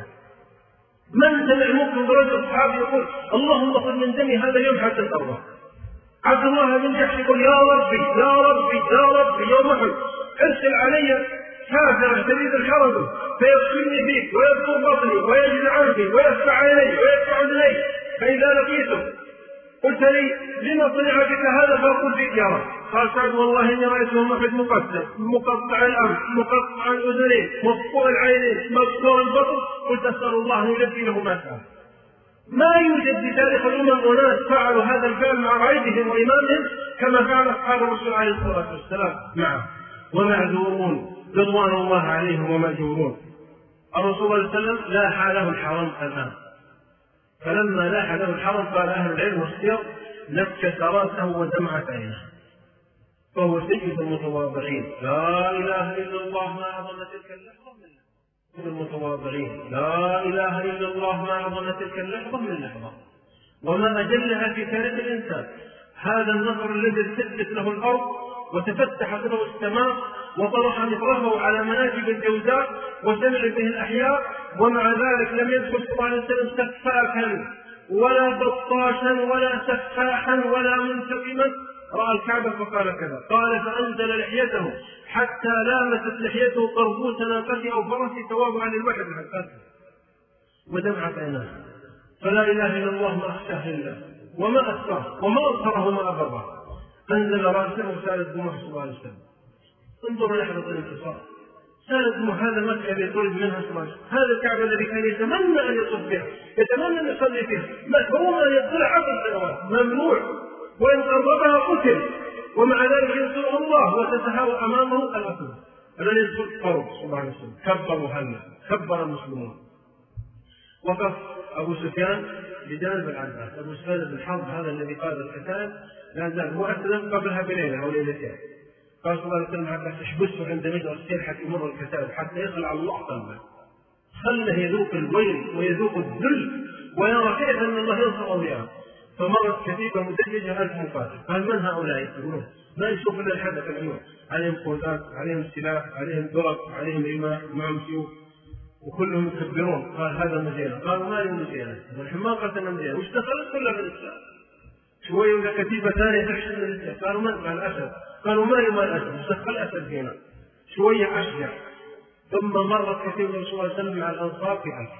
من سمع منكم برجل صحابي يقول اللهم خذ من دمي هذا اليوم حتى الأرض؟ عبد الله بن جحش يقول يا ربي يا ربي يا ربي يوم أحد ارسل علي كافرا شديد الحرب فيدخلني فيك ويذكر بطني ويجد عنك ويدفع عيني ويدفع اذني، فإذا لقيته قلت لي لما صنع بك هذا فأقول فيك يا رب. قال سعد والله إني رأيته أحد مقتل مقطع الأنف مقطع الأذنين مقطوع العينين مكسور البطن، قلت أسأل الله أن يلبي له ما فعل. ما يوجد في تاريخ الأمم أناس فعلوا هذا الفعل مع رئيسهم وإمامهم كما فعل أصحاب الرسول عليه الصلاة والسلام معه، ومعذورون رضوان الله عليهم ومأجورون. الرسول صلى الله عليه وسلم لاح له الحرم الآن، فلما لاح له الحرم قال أهل العلم والسير نكس رأسه ودمعت عينه، فهو سيد المتواضعين. لا إله إلا الله ما أعظم تلك اللحظة من المتواضعين، لا إله إلا الله ما أعظم تلك اللحظة من لحظة وما أجلها في تاريخ الإنسان. هذا النصر الذي ارتدت له الأرض وتفتحت له السماء وطرح مطرحه على مناكب الجوزاء وشمل به الأحياء، ومع ذلك لم يدخل صلى الله عليه وسلم سفاكا ولا بطاشا ولا سفاحا ولا منتقما. رأى الكعبة فقال كذا، قال فأنزل لحيته حتى لامست لحيته قربوس ناقته أو فرسه تواضعا للوحد الحقاقي ودمعت عيناه. فلا إله إلا الله ما أخشاه لله وما أكثره وما أظهره وما أبره. أنزل رأسه وسال دموع صلى الله عليه وسلم. انظروا لحظة الانتصار، سال دموع هذا المكة الذي طلب منها صلى الله عليه وسلم، هذا الكعبة الذي كان يتمنى أن يطوف بها يتمنى أن يصلي فيها، محروم أن يطلع 10 سنوات ممنوع، وإن قربها قتل، ومع ذلك ينصره الله وتتهاوى أمامه الأسد الذي يدخل قرب صلى الله عليه وسلم. كبروا هلا كبر المسلمون. وقف أبو سفيان بجانب العباس. أبو سفيان بن حرب هذا الذي قاد القتال لا زال هو أسلم قبلها بليلة أو ليلتين. قال صلى الله عليه وسلم عباس احبسه عند مجرى السير حتى يمر القتال حتى يخلع الله قلبه، خله يذوق الويل ويذوق الذل ويرى كيف أن الله ينصر أولياءه. فمرت كتيبة مدججة 1000 مقاتل. قال من هؤلاء يقولون؟ ما يشوف إلا الحدث اليوم، عليهم قوسات عليهم سلاح عليهم درق عليهم رماح معهم سيوف وكلهم يكبرون. قال هذا مزينة. قالوا ما لي مزينة والحماقة مزينة وش دخلت كلها في الإسلام؟ شوية ولا كتيبة ثانية تحشد الإسلام. قالوا من؟ قال الأسد. قالوا ما لي ما الأسد وش دخل الأسد فينا؟ شوية أشجع. ثم مرت كتيبة الرسول صلى الله عليه وسلم مع الأنصار في 1000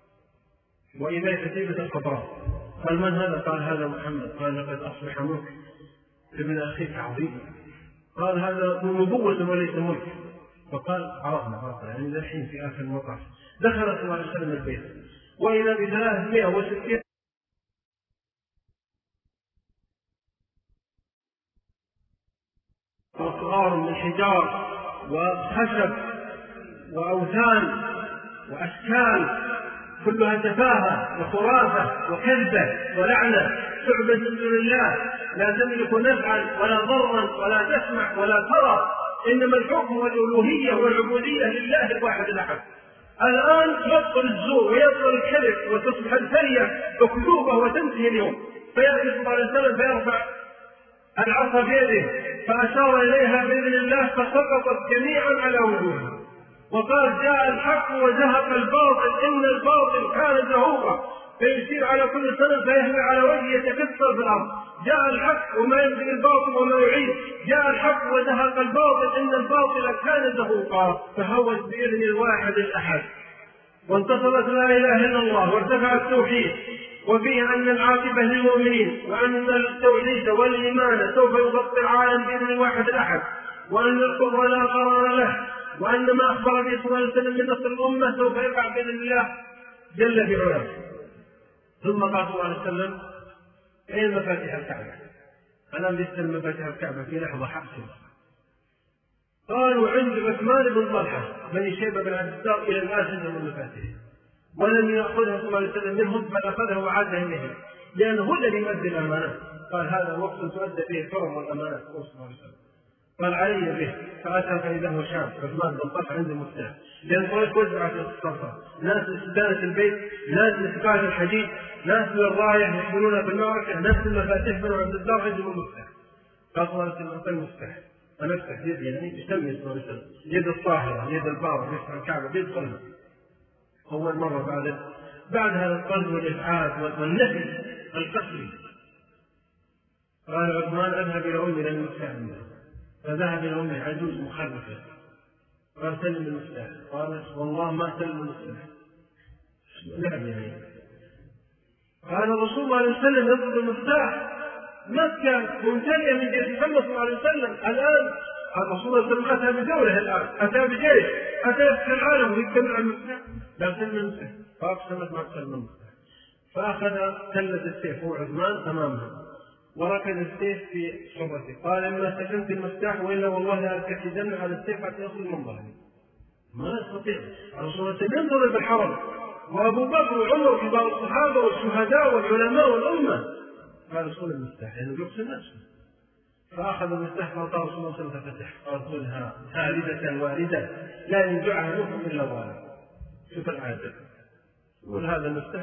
وإذا كتيبة الخضراء. قال من هذا؟ قال هذا محمد. قال لقد أصبح ملك ابن أخيك عظيم. قال هذا نبوة وليس ملك. فقال عرفنا يعني الحين في آخر المطاف. دخل صلى الله عليه وسلم البيت وإذا ب360 وصغار من حجار وخشب وأوثان وأشكال كلها تفاهة وخرافة وكذبة ولعنة، تعبد من دون الله لا تملك نفعا ولا ضرا ولا تسمع ولا ترى، إنما الحكم والألوهية والعبودية لله الواحد الأحد. الآن يبطل الزور ويبطل الكذب وتصبح الفرية أكذوبة وتنتهي اليوم. فيأتي صلى الله عليه وسلم فيرفع العصا بيده فأشار إليها بإذن الله فسقطت جميعا على وجوهها وقال جاء الحق وزهق الباطل إن الباطل كان زهوقا، فيشير على كل سنة فيهوي على وجهه يتكسر في الأرض. جاء الحق وما يبدي الباطل وما يعيد، جاء الحق وزهق الباطل إن الباطل كان زهوقا، فهوت بإذن الواحد الأحد وانتصرت لا إله إلا الله وارتفع التوحيد وفيه أن العاقبة للمؤمنين وأن التوحيد والإيمان سوف يغطي العالم بإذن الواحد الأحد وأن الكفر لا قرار له وأن ما أخبر به صلى الله عليه وسلم من نصر الأمة سوف يقع بإذن الله جل في علاه. ثم قال صلى الله عليه وسلم أين مفاتيح الكعبة؟ أنا بيستلم مفاتيح الكعبة في لحظة حاسمة. قالوا عند عثمان بن طلحة بني شيبة بن عبد الدار إلى الآن عنده المفاتيح ولم يأخذها صلى الله عليه وسلم منهم بل أخذها وعادها إليه. لأنه هو الذي يؤدي الأمانات. قال هذا وقت تؤدى فيه الحرم والأمانات. قال علي به. فأتى فإذا هو شاب عثمان بن طلحة عنده مفتاح، لأن قريش وزعت الصفة، ناس لسدانة البيت، ناس لسقاية الحديد، ناس للراية يحملونها بالمعركة، ناس المفاتيح بنو عبد الدار عندهم المفتاح. قال صلى الله عليه وسلم المفتاح، أنا أفتح يدي، يعني يسمي صلى الله عليه وسلم يد الطاهرة، يد البارة، يفتح الكعبة بيدخلها. أول مرة بعد هذا القلب والإبعاد والنفي القسري. قال عثمان أذهب إلى أمي لأن المفتاح منها. فذهب إلى أمي عجوز مخرفة، قال سلم المفتاح. قالت والله ما سلم المفتاح. نعم يعني. قال الرسول صلى الله عليه وسلم يطلب المفتاح، مكة ممتلئة من جيش محمد صلى الله عليه وسلم. الآن الرسول صلى الله عليه وسلم أتى بدولة، الآن أتى بجيش، أتى يفتح العالم ويجتمع المفتاح. لا سلم المفتاح. فأقسمت ما تسلم المفتاح. فأخذ سلة السيف هو عثمان أمامها، وركز السيف في صبته. قال إما سكنت المفتاح وإلا والله لا أتكدن على السيف حتى يصل من ظهري. ما يستطيع الرسول صلى الله عليه وسلم ينظر بالحرم، وأبو بكر وعمر كبار الصحابة والشهداء والعلماء والأمة. قال رسول المفتاح لأنه يقسم نفسه. فأخذ المفتاح فأعطاه رسول الله صلى الله عليه وسلم ففتح. قال خذها هاردة واردة لا ينزعها منكم إلا ظالم. شوف العادة، يقول هذا المفتاح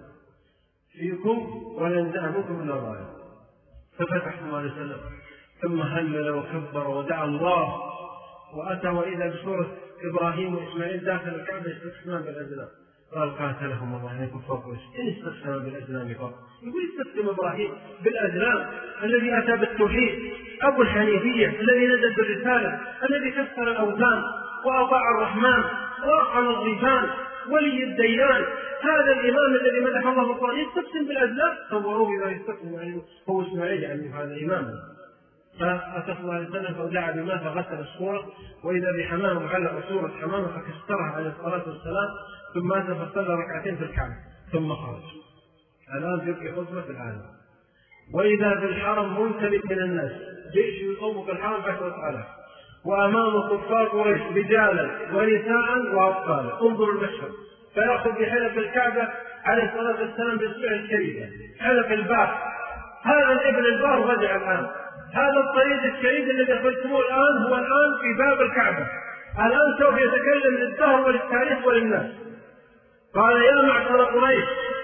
فيكم ولا ينزعها منكم إلا ظالم. ففتح صلى الله عليه وسلم ثم هلل وكبر ودعا الله، وأتى وإذا بسورة إبراهيم وإسماعيل داخل الكعبة يستقسمان بالأزلام. قال قاتلهم الله أن يكون فوق إن استقسم بالأزلام فوق. يقول استقسم إبراهيم بالأزلام الذي أتى بالتوحيد، أبو الحنيفية الذي نزل بالرسالة، الذي كسر الأوثان وأطاع الرحمن وأقل الضيفان ولي الديان. هذا الإمام الذي مدح الله القرآن يستقسم بالأزلام. صوروه إذا يستقسم يعني هو إسماعيل يعني هذا إمامه. فأتى صلى الله عليه وسلم فودع بماء فغسل الصورة، وإذا بحمام معلق صورة حمامة فكسرها عليه الصلاة والسلام، ثم أتى فصلى ركعتين في الكعبة ثم خرج. الآن تلقي خطبة في العالم، وإذا بالحرم ممتلئ من الناس، جيش يصوب الحرم 10,000، وأمام كفار قريش رجالا ونساء وأطفالا. انظروا المشهد. فيأخذ بحلق الكعبة عليه الصلاة والسلام بإصبعه الشريفة، حلق الباب. هذا الابن البار رجع الآن. هذا الطريق الشريف الذي أخذتموه الآن هو الآن في باب الكعبة. الآن سوف يتكلم للدهر وللتاريخ وللناس. قال يا معشر قريش،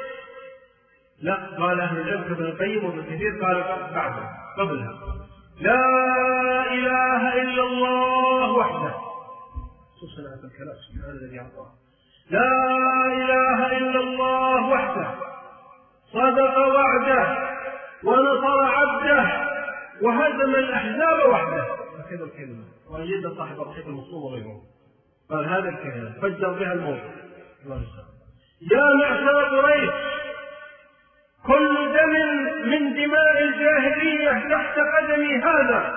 لا قال أهل العلم ابن القيم وابن كثير قال بعدها قبلها لا إله إلا الله وحده. سبحان الكلام، سبحان الذي أعطاه. لا إله إلا الله وحده صدق وعده ونصر عبده وهزم الأحزاب وحده. هكذا الكلمة، وأيد صاحب الرحيق المصوم وغيره. قال هذا الكلمة فجر بها الموت. يا معشر قريش، كل دم من دماء الجاهلية تحت قدمي هذا.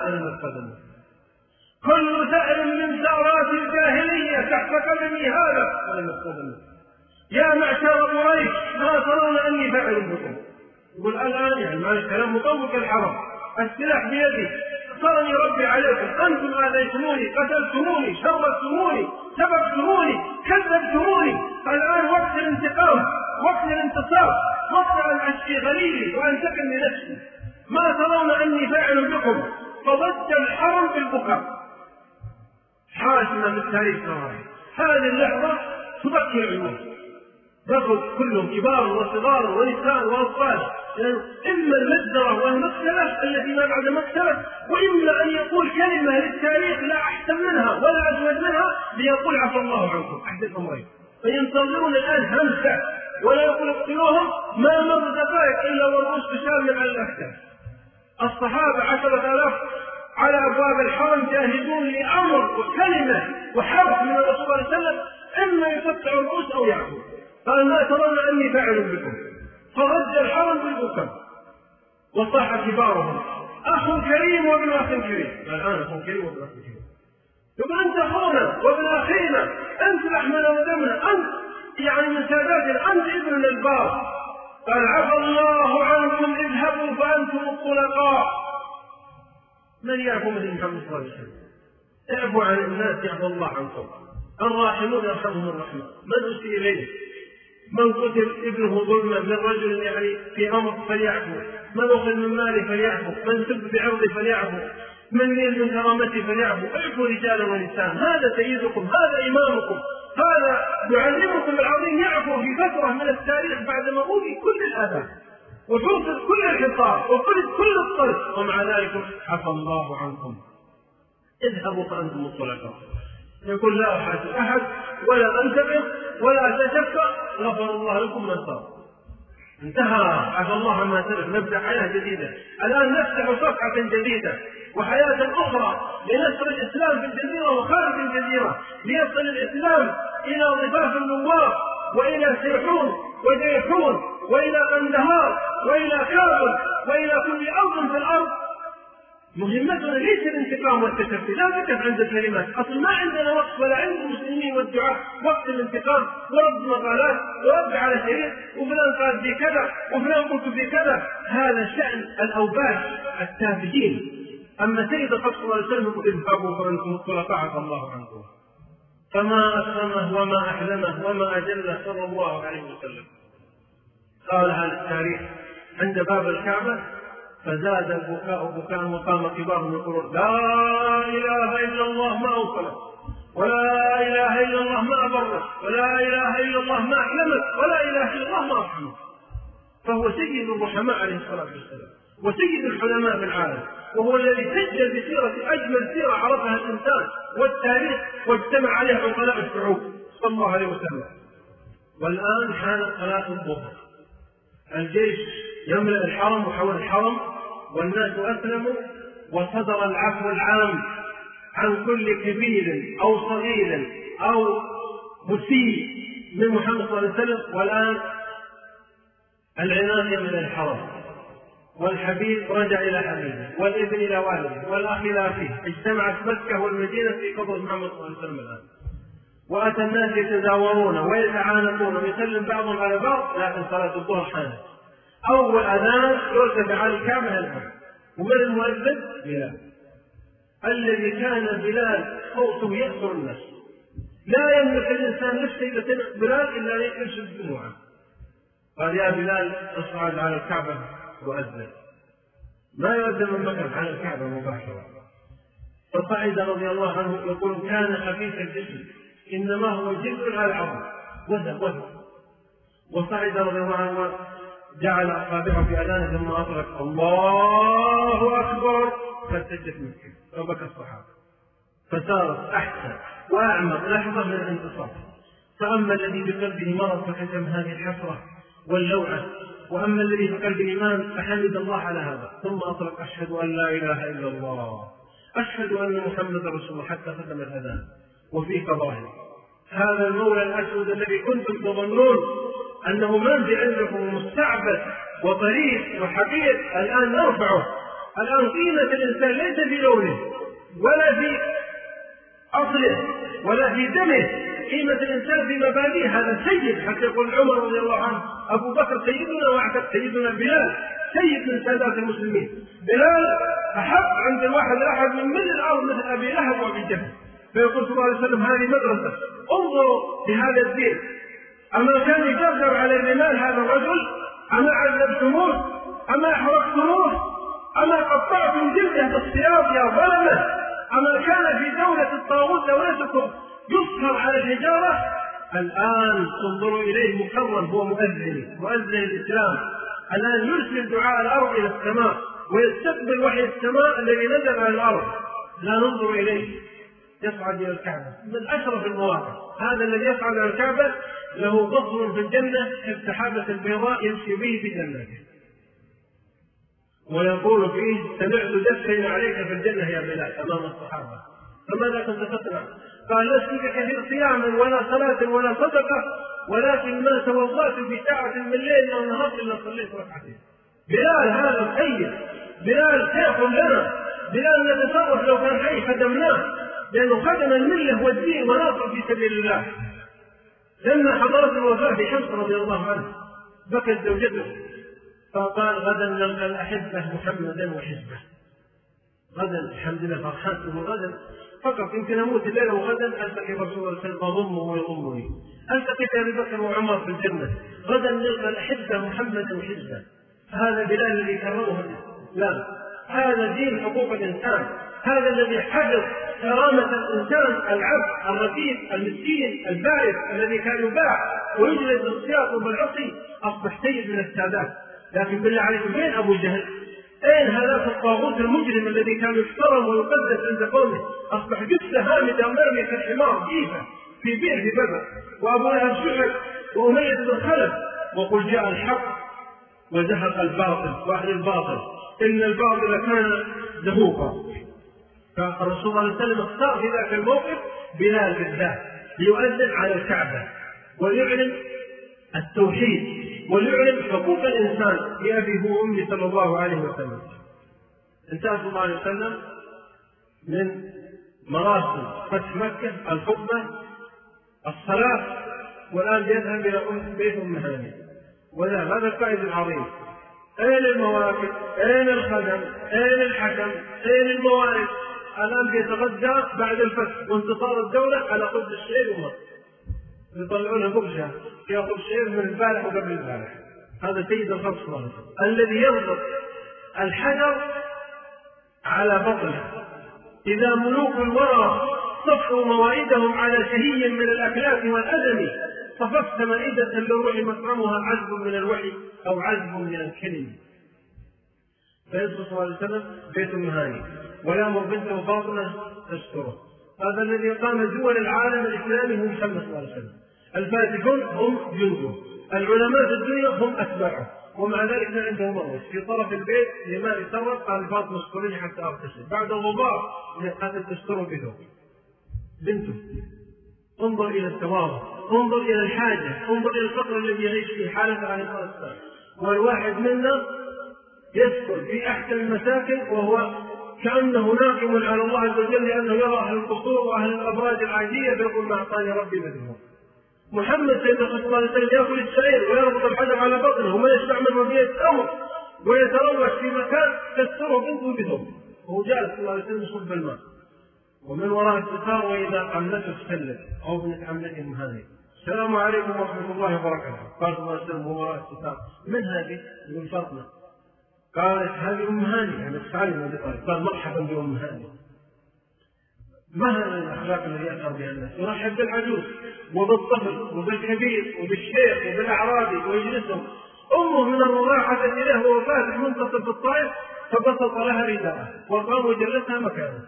كل ثأر من ثأرات الجاهلية تحت قدمي هذا. يا معشر قريش، ما ترون أني فاعل بكم؟ يقول الآن يعني مع الكلام مطوق الحرم، السلاح بيدي، صارني ربي عليكم، أنتم آذيتموني، قتلتموني، شربتموني، سببتموني، كذبتموني. الآن وقت الانتقام، وقت الانتصار، وقت أن أشفي غليلي وأنتقم لنفسي. ما ترون أني فاعل بكم؟ فضج الحرم بالبكاء. حاسمة بالتاريخ صراحة. هذه اللحظة تبكي العيون، يخرج كلهم كبار وصغار ونساء وأطفال، إما المجزرة والمقتلة التي ما بعد مقتلة، وإما أن يقول كلمة للتاريخ لا أحسن منها ولا أجود منها ليقول عفى الله عنكم. أحد الأمرين. فينتظرون الآن همسة ولا يقول اقتلوهم. ما مر دقائق إلا والروس تشال على الأحداث. الصحابة 10,000 على أبواب الحرم جاهزون لأمر وكلمة وحرف من الرسول صلى الله عليه وسلم، إما يقطع الروس أو يعفو. قال ما ترون أني فاعل بكم؟ فرج الحرم بالبكاء وصاح كبارهم أخ كريم وابن أخ كريم. الآن أخ كريم وابن أخ كريم. يقول أنت أخونا وابن أخينا، أنت لحمنا ودمنا، أنت يعني من ساداتنا، أنت ابن البار. قال عفى الله عنكم، اذهبوا فأنتم الطلقاء. من يعفو مثل محمد صلى الله عليه وسلم؟ اعفوا عن الناس يعفى الله عنكم. الراحمون يرحمهم الرحمن. من أسيء إليه من قتل ابنه ظلما من رجل يعني في أمر فليعفو، من أخذ من ماله فليعفو، من سب بعرضه فليعفو، من نيل من كرامته فليعفو. اعفوا رجالا ونساء، هذا سيدكم، هذا إمامكم، هذا يعلمكم العظيم يعفو في فترة من التاريخ بعد مرور كل الآثار وحصل كل الحصار وفرض كل الطرد، ومع ذلك عفى الله عنكم. اذهبوا فأنتم الطلقاء. يقول لا أحاسب أحد ولا أنتبه ولا أتشفى، غفر الله لكم من صار. انتهى، عفى الله عما سلف، نبدأ حياة جديدة. الآن نفتح صفحة جديدة وحياة أخرى لنشر الإسلام في الجزيرة وخارج الجزيرة، ليصل الإسلام إلى ضفاف النوار وإلى سيحون وجيحون وإلى قندهار وإلى كابل وإلى كل أرض في الأرض. مهمتنا ليس الانتقام والتشفي، لا تقف عند الكلمات، أصل ما عندنا وقت ولا عند المسلمين والدعاء وقت الانتقام ورد مقالات ورد على شيء وفلان قال في كذا وفلان قلت في كذا. هذا شأن الأوباش التافهين. أما سيد الرسول صلى الله عليه وسلم اذهبوا فأنتم الطلقاء عفى الله عنكم. فما أكرمه وما أحلمه وما أجله صلى الله عليه وسلم. قال هذا التاريخ عند باب الكعبة فزاد البكاء بكاء وقام كبارهم يقولون لا إله إلا الله ما أوصلت، ولا إله إلا الله ما أبرت، ولا إله إلا الله ما أحلمت، ولا إله إلا الله ما أرحمت. فهو سيد الرحماء عليه الصلاة والسلام وسيد الحلماء في العالم، وهو الذي سجل بسيرة أجمل سيرة عرفها الإنسان والتاريخ واجتمع عليها عقلاء الشعوب صلى الله عليه وسلم. والآن حانت صلاة الظهر، الجيش يملأ الحرم وحول الحرم والناس أسلموا، وصدر العفو العام عن كل كبير أو صغير أو مسيء من محمد صلى الله عليه وسلم. والآن العنان يملأ الحرم والحبيب رجع إلى حبيبه والابن إلى والده والأخ إلى أخيه. اجتمعت مكة والمدينة في قبر محمد صلى الله عليه وسلم الآن، وأتى الناس يتزاورون ويتعانقون ويسلم بعضهم على بعض، لكن صلاة الظهر حانت. أول أذان يرتفع على الكعبة الآن، ومن المؤذن؟ بلال، الذي كان بلال صوته يأسر الناس، لا يملك الإنسان نفسه إذا سمع بلال إلا يرشد دموعه. قال يا بلال اصعد على الكعبة وأذن. ما يؤذن من مكان على الكعبة مباشرة. فصعد رضي الله عنه يقول كان خفيف الجسم إنما هو جزء على العظم وزن. وصعد رضي الله عنه جعل أصابعه في أذانه ثم أطلق الله أكبر فارتجت مكة وبكى الصحابة. فصارت أحسن وأعمق لحظة من الانتصار. فأما الذي بقلبه مرض فكتم هذه الحسرة واللوعة، وأما الذي بقلبه إيمان فحمد الله على هذا ثم أطلق أشهد أن لا إله إلا الله، أشهد أن محمد رسول الله، حتى ختم الأذان. وفي قضاء هذا المولى الأسود الذي كنتم تظنون أنه منزل عندكم مستعبد وطريق وحقير، الآن نرفعه. الآن قيمة الإنسان ليس في لونه ولا في أصله ولا في دمه، قيمة الإنسان في مبادئه. هذا سيد، حتى يقول عمر رضي الله عنه أبو بكر سيدنا واعتق سيدنا بلال سيد من سادات المسلمين. بلال أحب عند الواحد أحد من ملء الأرض مثل أبي لهب وأبي جهل. فيقول صلى الله عليه وسلم هذه مدرسة، انظروا بهذا الدين. أما كان يجرجر على الرمال هذا الرجل، أما عذبتموه، أما أحرقتموه، أما قطعتم جلده بالسياط يا ظلمة، أما كان في دولة الطاغوت دولتكم يصهر على الحجارة. الآن تنظروا إليه مكرم، هو مؤذن الإسلام. الآن يرسل دعاء الأرض إلى السماء ويستقبل وحي السماء الذي نزل على الأرض. لا ننظر إليه يصعد إلى الكعبة من أشرف المواقع. هذا الذي يصعد إلى الكعبة له قصر في الجنة كالسحابة البيضاء يمشي به في جنته، ويقول فيه سمعت دفا عليك في الجنة يا بلال أمام الصحابة. فماذا كنت تصنع؟ قال لست كثير صياما ولا صلاة ولا صدقة، ولكن ما توضأت في ساعة من الليل أو النهار إلا صليت ركعتين. بلال هذا السيد، بلال شيخ لنا، بلال نتصرف لو كان حي خدمناه، لأنه خدم الملة والدين وناصر في سبيل الله. لما حضرت الوفاة بحمص رضي الله عنه بكت زوجته فقال غدا نلقى الأحبة محمدا وحزبه. غدا الحمد لله فرحانته غدا فقط يمكن أموت الليلة وغدا ألتقي برسول الله صلى الله عليه وسلم أضمه ويضمني، ألتقي بأبي بكر وعمر في الجنة، غدا نلقى الأحبة محمدا وحزبا. هذا بلال الذي كرمه الإسلام، هذا دين حقوق الإنسان، هذا الذي حفظ كرامة الإنسان، العبد الرقيق المسكين البائس الذي كان يباع ويجلد بالسياط وبالعصي أصبح سيد من السادات. لكن بالله عليكم فين أبو جهل؟ أين هذاك الطاغوت المجرم الذي كان يحترم ويقدس عند قومه؟ أصبح جثة هامدة مرمية كالحمار جيفة في بئر في بدر، وأبو لهب شعب وأمية بن خلف. وقل جاء الحق وزهق الباطل وأهل الباطل إن الباطل كان زهوقا. فالرسول صلى الله عليه وسلم اختار في ذاك الموقف بلال بالذات ليؤذن على الكعبة ويعلن التوحيد وليعلن حقوق الإنسان بأبيه وأمه صلى الله عليه وسلم. انتهى صلى الله عليه وسلم من مراسم فتح مكة الخطبة الصلاة، والآن يذهب إلى بيت أم هاني. هذا القائد العظيم. أين المواقف؟ أين الخدم؟ أين الحكم؟ أين الموارد؟ الآن بيتغذى بعد الفتح وانتصار الدولة على قدس الشعير ومصر، يطلعون برجة يأخذ شعير من البارح وقبل البارح. هذا سيد الخلق صلى الله عليه وسلم الذي يضبط الحجر على بطنه. إذا ملوك الورى صفوا موائدهم على شهي من الأكلات والأدم، صففت مائدة للروح مطعمها عذب من الوحي أو عذب من الكلم. فيصل صلى الله عليه وسلم بيت مهاني ويأمر بنته فاطمة تستره. هذا الذي قام دول العالم الإسلامي هو محمد صلى الله عليه وسلم. الفاتحون هم جنده، العلماء في الدنيا هم أتباعه، ومع ذلك عنده موت في طرف البيت لماء يسرب قال فاطمة استرني حتى أغتسل. بعد الغبار قالت تستره بثوب بنته. انظر إلى التواضع، انظر إلى الحاجة، انظر إلى الفقر الذي يعيش فيه حالة عليه الصلاة والسلام. والواحد منا يسكن في أحسن المساكن وهو كأنه ناقم على الله عز وجل لأنه يرى أهل القصور وأهل الأبراج العادية فيقول ما أعطاني ربي بدهم. محمد سيدنا صلى الله عليه وسلم يأكل الشعير ويربط الحجر على بطنه وما يستعمل وبيع التمر ويتروش في مكان تستره بنته بثوب، وهو جالس صلى الله عليه وسلم يصب الماء ومن وراء الستار وإذا عمته تسلم أو ابنة عمته مهاني السلام عليكم ورحمة الله وبركاته. قال صلى الله عليه وسلم وهو وراء الستار من هذه؟ من فاطمة. قالت هذه أم هاني يعني السالم. قال مرحبا بأم هاني. ما هذا الأخلاق الذي يأثر بها الناس؟ يرحب بالعجوز وبالطفل وبالكبير وبالشيخ وبالأعرابي ويجلسهم. أمه من الراحة إليه وهو فاتح منتصف في الطائف فبسط لها رداءه وقام وجلسها مكانه.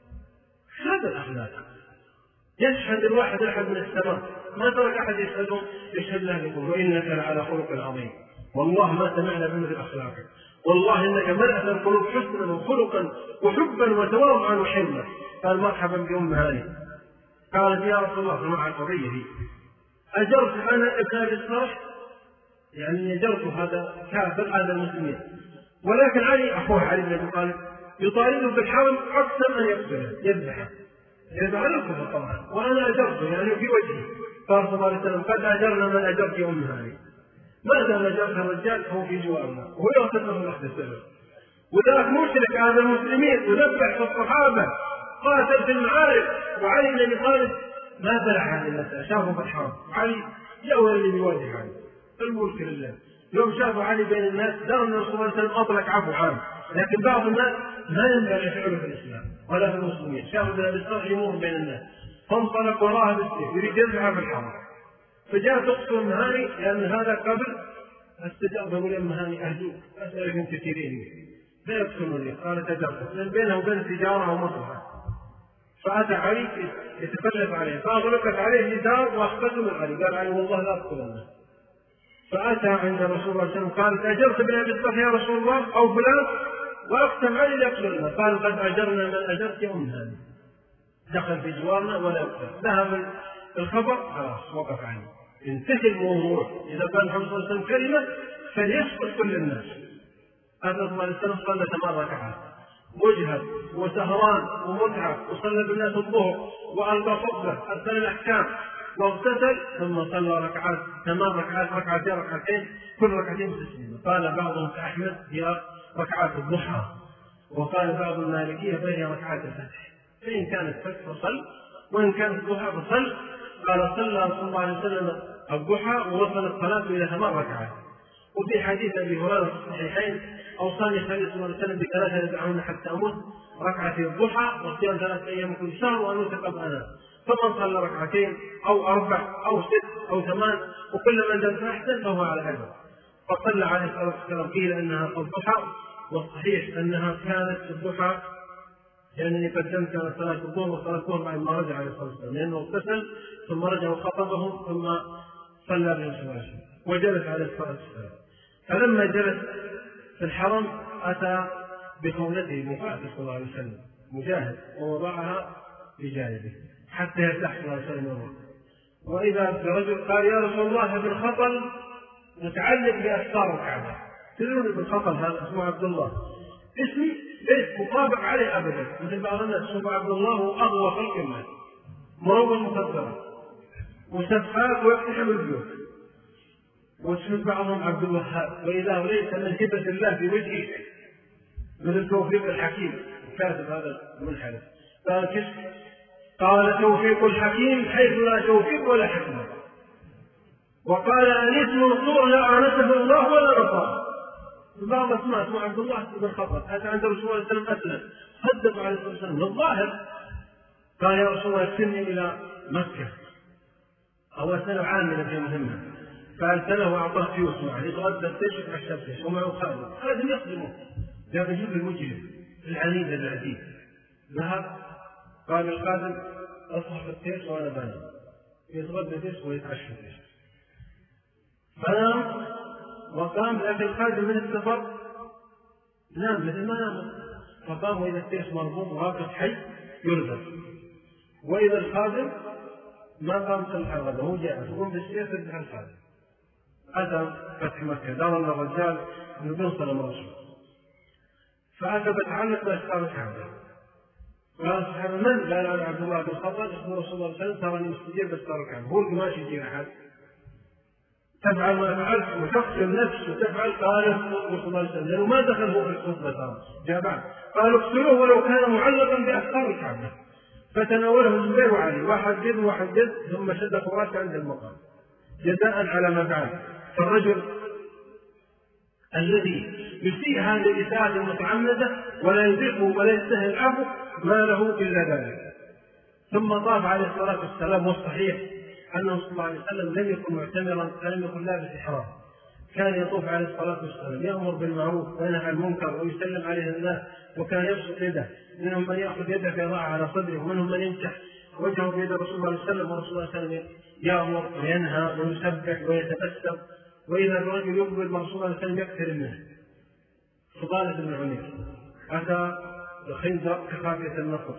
هذا الأخلاق يشهد الواحد أحد من السماء، ما ترك أحد يشهد له يقول وإنك لعلى خلق عظيم. والله ما سمعنا بمثل أخلاقك، والله إنك ملأت القلوب حسنا وخلقا وحبا وتواضعا وحلما. قال مرحبا بأم هاني. قالت يا رسول الله مع القضية دي أجرت أنا ابن أبي الصالح، يعني أجرت هذا كافر هذا المسلمين، ولكن علي أخوه علي بن أبي طالب يطالبه بالحرم أقسم أن يقتله يذبحه يدعى الكفر طبعا، وأنا أجرته يعني في وجهي. قال صلى الله عليه وسلم قد أجرنا من أجرت أم هاني. ماذا أجرت الرجال هو في جوارنا وهو يغتسل نحن السبب، وذاك مشرك هذا المسلمين وذبح في الصحابة قاتل في المعارك. وعلي بن أبي طالب ما بلع هذه المسألة، شافوا في الحرب علي جاء اللي بيواجه علي الملك لله. يوم شافوا علي بين الناس درى أن الرسول صلى الله عليه وسلم أطلق عفو عام، لكن بعض الناس ما ينبغي فعله في الإسلام ولا في المسلمين. شافوا ابن أبي الصالح يمر بين الناس فانطلق وراها بالسيف يريد يذبحها في الحرب، فجاء تقصر أم هاني لأن هذا قبل استجاب يقول يا أم هاني أهدوك أسألكم كثيرين لا يقصرني. قالت أجرت لأن بينه وبين تجارة ومصلحة. فأتى علي يتكلف عليه فأغلقت عليه جدار وأخذته من علي. قال علي والله لا أقتلنه. فأتى عند رسول الله صلى الله عليه وسلم قالت أجرت ابن أبي الصالح يا رسول الله أو فلان وأقسم علي ليقتلنا. قال قد أجرنا من أجرت يا أم هاني، دخل في جوارنا ولا يقتل. ذهب الخبر خلاص وقف عليه انتهى الموضوع. إذا كان محمد صلى الله عليه وسلم كلمة فليسقط كل الناس. هذا صلى الله عليه وسلم صلى 8 ركعات مجهد وسهران ومتعب وصلى بالناس الظهر وألقى خطبة أرسل الأحكام واغتسل ثم صلى ركعات 8 ركعات ركعتين ركعتين كل ركعتين تسليمة. قال بعضهم كأحمد هي ركعات الضحى، وقال بعض المالكية فهي ركعات الفتح. فإن كانت فجر فصل، وإن كانت ضحى فصل. قال صلى رسول الله عليه وسلم الضحى ووصل الصلاة إلى 8 ركعات. وفي حديث أبي هريرة في الصحيحين أوصاني النبي صلى الله عليه وسلم ب3 يدعون حتى أموت: ركعتي الضحى وصيام 3 أيام كل شهر وأن يتقب أنا. فمن صلى 2 أو 4 أو 6 أو 8 وكل من زاد فأحسن فهو على أجر. فصلى عليه الصلاة والسلام. قيل أنها الضحى، والصحيح أنها كانت الضحى، لأنني قدمت كانت صلاة الظهر وصلاة الظهر بعد ما رجع عليه الصلاة والسلام، لأنه اغتسل ثم رجع وخطبهم ثم صلى بهم صلاة وجلس عليه الصلاة والسلام. فلما جلس في الحرم أتى بخولته مفاتح صلى الله عليه وسلم مجاهد ووضعها بجانبه حتى يرتاح صلى الله عليه وسلم. وإذا برجل قال: يا رسول الله هذا الخطل متعلق بأستار الكعبة. تدرون بالخطل هذا اسمه عبد الله، اسم ليس مطابق عليه أبدا، مثل بعض الناس اسمه عبد الله وأغوى خلق الناس، مروج مخدرات وسفاك ويقتحم البيوت. واسم بعضهم عبد الوهاب، وإذا ليس من هبة الله في وجهه مثل توفيق الحكيم كاتب هذا المنحرف. قال: توفيق الحكيم حيث لا توفيق ولا حكمة. وقال: الاسم الصور لا أنسه الله ولا نصار. بعض اسمه عبد الله بن خطر أتى عند رسول الله صلى الله عليه وسلم صدق عليه الصلاة والسلام الظاهر. قال: يا رسول الله ارسلني إلى مكة أو أرسله عاملا في مهمة، فأرسله وأعطاه فلوس معه يتغدى التيش مع الشمس ومعه خادم. خادم يخدمه، جاب يجيب المجرم العنيد العديد. ذهب قال الخادم: أصحى في التيش وأنا بنام، يتغدى التيش ويتعشى التيش. فنام وقام، لكن الخادم من السفر نام مثل ما نام. فقام وإذا التيس مربوط واقف حي يرزق، وإذا الخادم ما قام صلح الغداء هو جاء يقوم بالسيف يذبح الخادم. أتى فتح مكة دار الرجال بدون صلاة رسول، فأتى بتعلق بأستار الكعبة. قال الصحابة: من؟ قال: أنا عبد الله بن خطر اسمه رسول الله صلى الله عليه وسلم تراني مستجيب بأستار الكعبة. هو اللي ماشي يجي أحد تفعل ما فعلت وتقتل نفس وتفعل. قال: رسول الله صلى الله عليه وسلم لأنه ما دخل هو في الخطبة جاء بعد. قالوا: اقتلوه ولو كان معلقا بأستار الكعبة. فتناوله الزبير وعلي، واحد جد وواحد جد، ثم شد فراسه عند المقام جزاء على ما فعل. فالرجل الذي يسيء هذه الإساءة المتعمدة ولا يذيقه ولا يستهل العفو ما له إلا ذلك. ثم طاف عليه الصلاة والسلام. والصحيح أنه صلى الله عليه وسلم لم يكن معتمرا، لم يكن لابس إحرام، كان يطوف عليه الصلاة والسلام يأمر بالمعروف وينهى عن المنكر ويسلم عليه الناس، وكان يبسط يده، منهم من يأخذ يده فيضعها على صدره، ومنهم من يمسح وجهه بيد رسول الله صلى الله عليه وسلم، ورسول الله صلى الله عليه وسلم يأمر وينهى ويسبح ويتبسم. وإذا الرجل يقبل رسول الله صلى الله عليه وسلم يقترب منه. فضالة بن عمير أتى الخنزر كخافية النصر،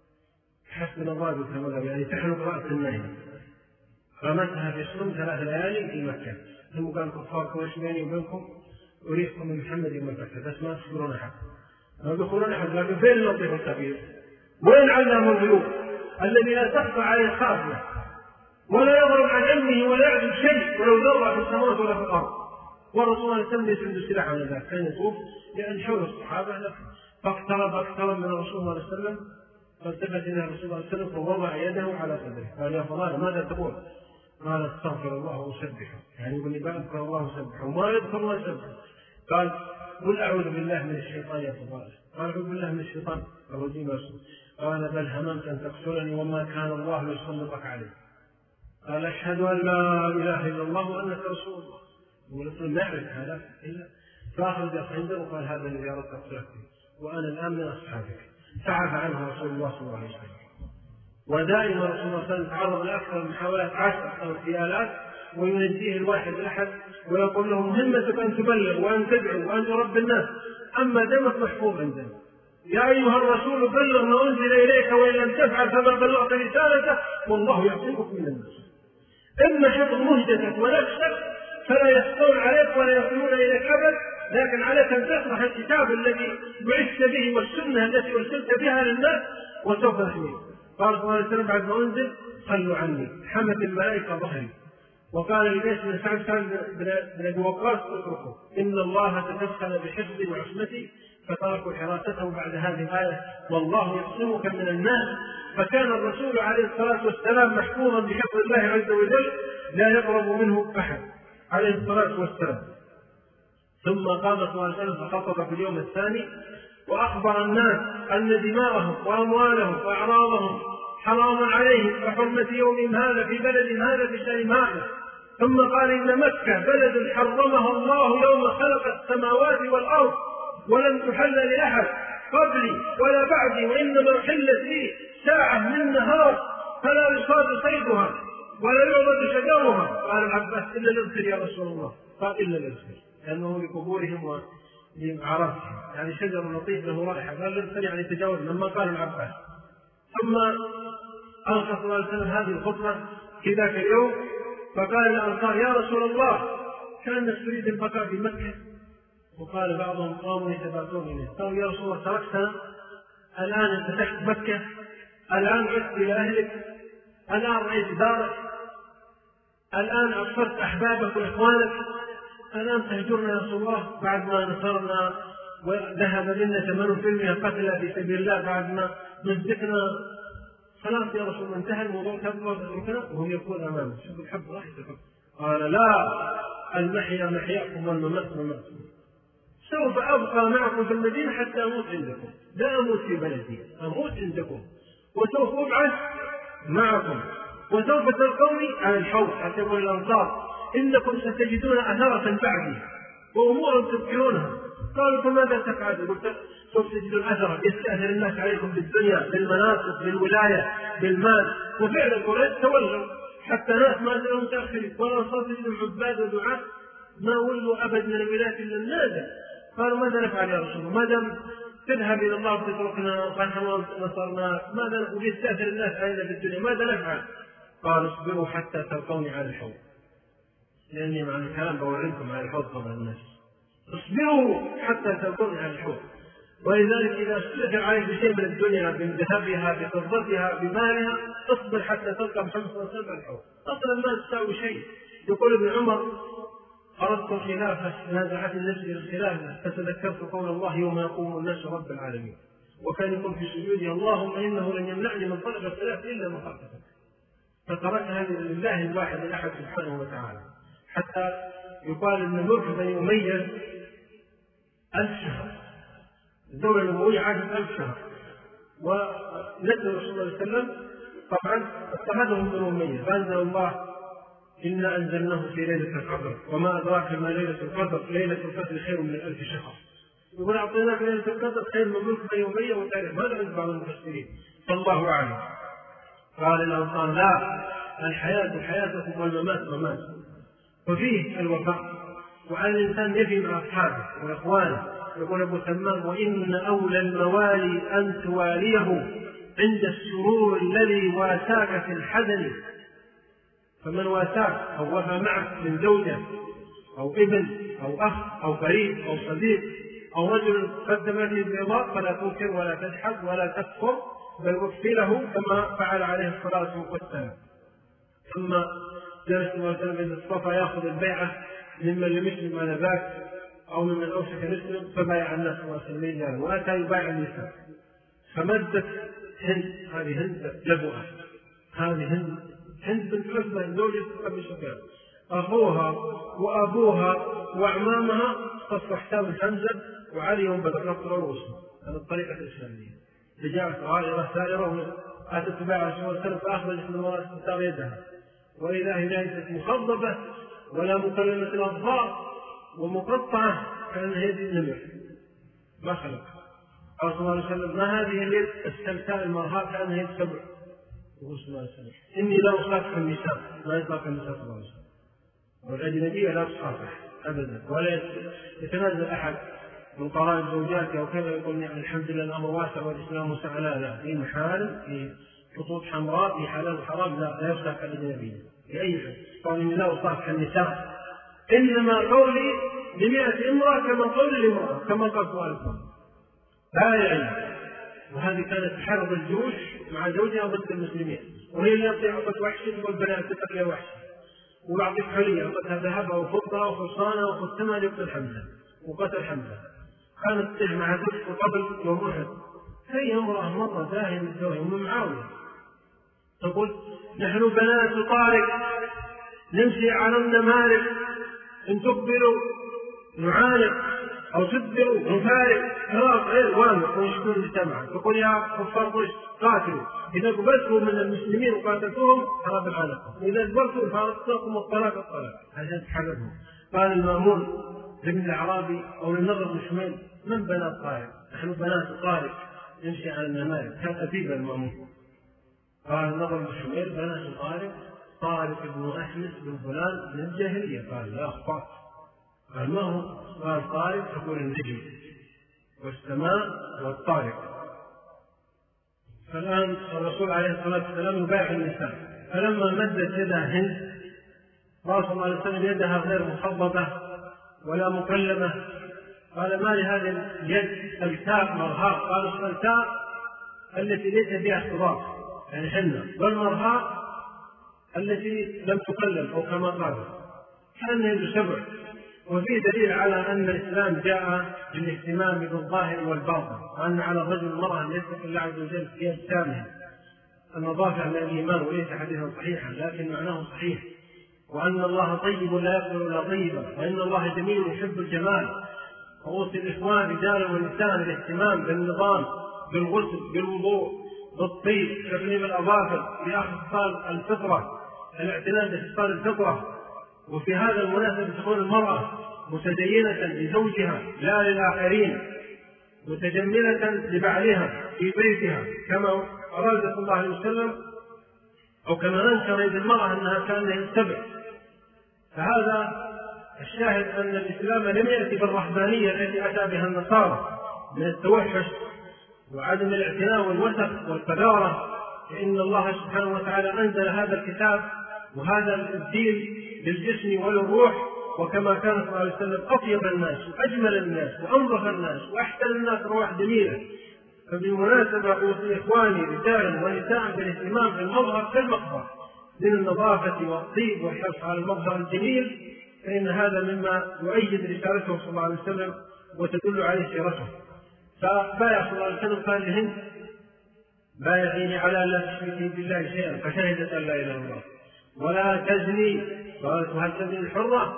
حسب الضابط كما يعني تحلق رأس النايم، رمتها في السم 3 ليالي في مكة. ثم قال: كفار قريش بيني وبينكم أريدكم من محمد بن مكة، بس ما تذكرون أحد، ما تذكرون أحد. لكن فين اللطيف الكبير؟ وين علام الغيوب الذي لا تخفى عليه خافية ولا يضرب عن علمه ولا يعجب شيء ولو ذرة في السماوات ولا في الأرض؟ والرسول صلى الله عليه وسلم يسند سلاحه على ذلك، كان يطوف لأن حول الصحابة. فاقترب من الرسول صلى الله عليه وسلم، فالتفت إلى الرسول صلى الله عليه وسلم فوضع يده على صدره. قال: يا فلان ماذا تقول؟ قال: استغفر الله وسبحه، يعني يقول لي بأذكر الله وسبحه وما يذكر الله وسبحه. قال: قل أعوذ بالله من الشيطان يا فضائل. قال: أعوذ بالله من الشيطان الرجيم. قال: بل هممت أن تقتلني وما كان الله ليسلطك عليه. قال: أشهد أن لا إله إلا الله وأنك رسول الله. ورسول ما يعرف هذا إلا. فأخرج الخنجر وقال: هذا الذي أردت أقتلك وأنا الآن من أصحابك. فعفى عنه رسول الله صلى الله عليه وسلم. ودائما رسول الله صلى الله عليه وسلم تعرض لأكثر من محاولات 10 أو اغتيالات وينجيه الواحد الأحد ويقول له: مهمتك أن تبلغ وأن تدعو وأن تربي الناس، أما دمك محفوظ عندنا. يا أيها الرسول بلغ ما أنزل إليك وإن لم تفعل فما بلغت رسالته والله يعصمك من الناس. إما حفظ مهجتك ونفسك فلا يخطون عليك ولا يصلون إليك أبد، لكن عليك أن تشرح الكتاب الذي بعثت به والسنة التي أرسلت بها للناس وسوف نحميك. قال صلى الله عليه وسلم بعد ما أنزل: صلوا عني، حمت الملائكة ظهري. وقال لبيت بن سعد بن أبي وقاص: اتركه، إن الله تدخل بحفظي وعصمتي فتركوا حراستهم بعد هذه الآية والله يعصمك من الناس. فكان الرسول عليه الصلاة والسلام محفوظا بحفظ الله عز وجل لا يقرب منه أحد عليه الصلاة والسلام. ثم قام صلى الله عليه وسلم فخطب في اليوم الثاني وأخبر الناس أن دماءهم وأموالهم وأعراضهم حرام عليهم كحرمة يومهم هذا في بلد هذا في شهر هذا. ثم قال إن مكة بلد حرمها الله يوم خلق السماوات والأرض ولم تحل لأحد قبلي ولا بعدي، وإنما حلت لي ساعة من نهار فلا يصاد صيدها ولا يعبد شجرها. قال العباس إلا الإذخر يا رسول الله. قال إلا الإذخر لأنه لقبورهم ولعرفهم، يعني شجر لطيف له رائحة. قال الإذخر يعني تجاوز لما قال العباس. ثم ألقى صلى الله عليه وسلم هذه الخطبة في ذاك اليوم فقال الأنصار يا رسول الله كان تريد البقاء في مكة. وقال بعضهم قاموا يتبعثون إليه قالوا يا رسول الله تركتنا الآن فتحت مكة، الآن عدت إلى أهلك، الآن رأيت دارك، الآن أبصرت أحبابك وإخوانك، الآن تهجرنا يا رسول الله بعد ما نصرنا وذهب منا 8% قتلى في سبيل الله بعد ما مزقنا. خلاص يا رسول الله انتهى الموضوع تبقى وتتركنا. وهم يقول أمامه شوف الحب راح يتحب. قال لا، المحيا محياكم والممات مماتكم. سوف أبقى معكم في المدينة حتى أموت عندكم، لا أموت في بلدي، أموت عندكم، وسوف أبعث معكم، وسوف تلقوني على الحوض. حتى يقول الأنصار إنكم ستجدون أثرة بعدي وأمورا تذكرونها. قالوا فماذا تفعل؟ قلت سوف تجدون أثرة يستأثر الناس عليكم بالدنيا بالمناصب بالولاية بالمال. وفعلا قريش تولوا حتى ناس ما زالوا متأخرين، والأنصار تجدوا عباد ودعاة ما ولوا أبد من الولاية إلا النازل. قالوا ماذا نفعل يا رسول الله؟ ما دام تذهب إلى الله وتتركنا وقال نصرنا، ماذا ويستأثر الناس علينا بالدنيا ماذا نفعل؟ قال اصبروا حتى تلقوني على الحوض، لأني مع الكلام بوريكم على الحوض قبل الناس. اصبروا حتى تلقوني على الحوض. ولذلك إذا استأثر عليك بشيء من الدنيا بذهبها بفضتها بمالها اصبر حتى تلقى محمد صلى الله عليه وسلم على الحوض. أصلا ما تساوي شيء. يقول ابن عمر أردت الخلافة نازعت نفسي الخلافة فتذكرت قول الله يوم يقوم الناس رب العالمين، وكان يقول في سجوده اللهم إنه لن يمنعني من طلب الخلافة إلا مخافتك. فتركها لله الواحد الأحد سبحانه وتعالى. حتى يقال أن ملك بني أمية 1000 شهر، الدولة الأموية عاشت 1000 شهر، ونزل رسول الله صلى الله عليه وسلم طبعا اتخذهم بني أمية فأنزل الله إنا أنزلناه في ليلة القدر وما أدراك ما ليلة القدر ليلة القدر خير من 1000 شهر. يقول أعطيناك ليلة القدر خير من ملك بني أمية وتاريخ. ماذا عند بعض المفسرين؟ فالله أعلم. قال الأنصار لا، الحياة حياتكم والممات مماتكم. وفيه الوفاء، وعلى الإنسان يفي مع أصحابه وإخوانه. يقول أبو تمام وإن أولى الموالي أن تواليه عند السرور الذي واساك في الحزن. فمن واساك أو وفى معك من زوجة أو ابن أو أخ أو قريب أو صديق أو رجل قدم له الرضا فلا تنكر ولا تجحد ولا تكفر بل وفي له كما فعل عليه الصلاة والسلام. ثم جلس وسلم عند الصفا يأخذ البيعة ممن لم يسلم على ذاك أو ممن أوشك يسلم، فبايع الناس وسلمين وأتى يبايع النساء. فمدت هند، هذه هند لبؤة، هذه هند بنت عتبة زوجة أبي سفيان، أخوها وأبوها وأعمامها تصل حساب حمزة وعلي وبدر نصر رؤوسهم. هذه الطريقة الإسلامية. فجاءت غائرة سائرة أتت تبايع رسول الله صلى فأخرجت من وراء استطار يدها وإذا هي ليست مخضبة ولا مكلمة الأظفار ومقطعة كأنها يد النمر ما خلق. قال صلى الله عليه وسلم ما هذه اليد السلسال المرهاة كأنها يد سبع. وقال صلى الله عليه وسلم إني لا أصافح النساء، ما يطلق النساء صلى الله عليه وسلم، والأجنبية لا تصافح أبدا ولا يتنازل أحد من قرائب زوجاته أو كذا يقول يعني الحمد لله الأمر واسع والإسلام وسع. لا، في محارم في خطوط حمراء في حلال وحرام لا يصافح الأجنبية بأي حد. قال إني لا أصافح النساء، إنما قولي ل100 امرأة كما قولي لامرأة كما قال سؤالكم لا يعني. وهذه كانت حرب الجيوش مع زوجها ضد المسلمين، وهي اللي أعطي عقد وحش والبنات تتقي وحش وأعطيك حلية أعطتها ذهب أو فضة أو خصانة أو ختمها ليقتل حمزة وقتل حمزة. كانت تجمع قبل يوم أحد. هي امرأة مرة داهية من الزوج من معاوية تقول نحن بنات طارق نمشي على النمارق إن تقبلوا نعانق أو تدبروا نفارق خلاص غير وامق ويشكون الجماعة. تقول يا كفار قريش قاتلوا إذا قبلتوا من المسلمين وقاتلتوهم خرب عنكم، إذا قبلتوا فارقتكم الطلاق عشان تحررهم. قال المأمون لابن الأعرابي أو للنضر بن شميل من بنات طارق؟ نحن بنات طارق نمشي على النمارق. كان أديب المأمون. قال النضر بن شميل بنات طارق بن أحمد بن فلان من الجاهلية. قال لا أخطأت. قال ما هو؟ قال طارق تقول النجم والسماء والطارق. فالآن الرسول عليه الصلاة والسلام يبايع النساء، فلما مدت يدها هند قال صلى الله عليه وسلم يدها غير مخضبة ولا مكلمة. قال ما لهذه اليد سلتاء مرهاء؟ قال السلتاء التي ليس فيها اختبار يعني حنة، والمرهاء التي لم تكلم أو كما قال كأنه يسبع. وفي دليل على أن الإسلام جاء بالاهتمام بالظاهر والباطن، وأن على الرجل المرأة أن يتقي الله عز وجل في أجسامه النظافة من الإيمان، وليس حديثا صحيحا لكن معناه صحيح. وأن الله طيب لا يقبل إلا طيبا، وأن الله جميل يحب الجمال. وأوصي الإخوان رجالا ونساء بالاهتمام بالنظام، بالغسل، بالوضوء، بالطيب، تقليم الأظافر، بأخذ خصال الفطرة، الاعتناء بخصال الفطرة. وفي هذا المناسبة تكون المرأة متدينة لزوجها لا للآخرين، متجملة لبعلها في بيتها كما أراد صلى الله عليه وسلم، أو كما أنكر يد المرأة أنها كانت تتبع. فهذا الشاهد أن الإسلام لم يأتي بالرهبانية التي أتى بها النصارى من التوحش وعدم الاعتناء والوسخ والقذارة، فإن الله سبحانه وتعالى أنزل هذا الكتاب وهذا الدين للجسم وللروح. وكما كان صلى الله عليه وسلم أطيب الناس وأجمل الناس وأنظف الناس وأحسن الناس روح جميلة. فبالمناسبة أوصي إخواني رجالا ونساء بالاهتمام بالمظهر كالمظهر من النظافة والطيب والحرص على المظهر الجميل، فإن هذا مما يؤيد رسالته صلى الله عليه وسلم وتدل عليه سيرته. فبايع صلى الله عليه وسلم قال لهند بايعيني على لا تشركي بالله شيئا، فشهدت أن لا إله إلا الله ولا تزني. قالت وهل تزني الحرة؟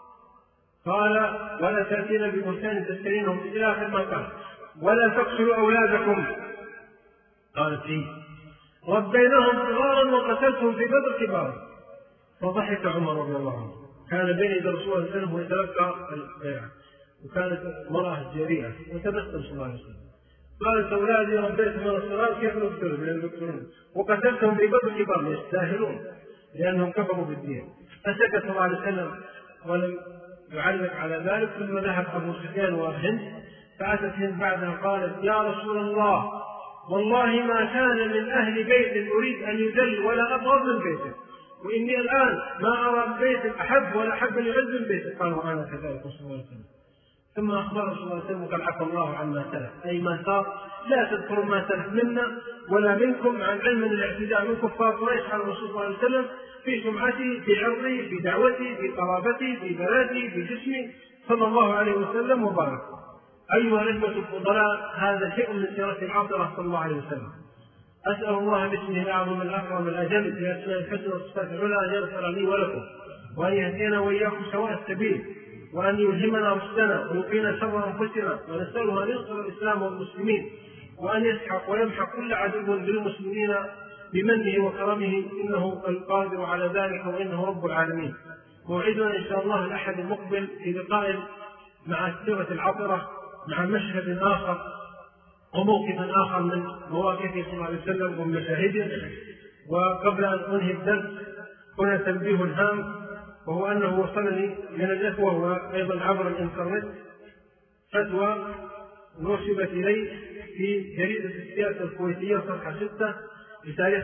قال ولا تأتين ببهتان تشترينهم إلى آخر ما قال. ولا تقتلوا أولادكم؟ قالت فيه ربيناهم صغارا وقتلتهم في بدر كبارا. فضحك عمر رضي الله عنه، كان بين يدي رسول الله صلى الله عليه وسلم ويتلقى البيعة، وكانت مرأة جريئة وتبسم صلى الله عليه وسلم. قالت أولادي ربيتهم الصغار كيف نقتلهم وقتلتهم في بدر كبارا؟ يستاهلون لأنهم كفروا بالدين. فسكت صلى الله عليه وسلم ولم يعلق على ذلك. ثم ذهب أبو سفيان وهند، فأتت هند بعدها قالت يا رسول الله والله ما كان من أهل بيت أريد أن يذل ولا أبغض من بيته، وإني الآن ما أرى بيت أحب ولا أحب أن يعز من بيته. قال وأنا كذلك صلى الله عليه وسلم. ثم أخبر صلى الله عليه وسلم قال عفى الله عما سلف، أي ما صار لا تذكروا ما سلف منا ولا منكم عن علم الاعتداء من كفار قريش على الرسول صلى الله عليه وسلم في سمعتي، في عرضي، في دعوتي، في قرابتي، في بلدي، في جسمي صلى الله عليه وسلم وبارك. أيها الإخوة الفضلاء، هذا شيء من سيرة العطرة صلى الله عليه وسلم. أسأل الله باسمه الأعظم الأكرم الأجل بأسماء الحسنى والصفات العلى أن يغفر لي ولكم، وأن يهدينا وإياكم سواء السبيل، وأن يلهمنا رشدنا ويقينا شر أنفسنا، ونسأله أن ينصر الإسلام والمسلمين، وأن يسحق ويمحق كل عدو للمسلمين بمنه وكرمه، إنه القادر على ذلك وإنه رب العالمين. موعدنا إن شاء الله الأحد المقبل في لقاء مع السيرة العطرة، مع مشهد آخر وموقف آخر من مواقفه صلى الله عليه وسلم ومشاهده. وقبل أن أنهي الدرس هنا تنبيه هام، وهو أنه وصلني من الإخوة وأيضا عبر الإنترنت فتوى نسبت إلي في جريدة السياسة الكويتية صفحة 6 بتاريخ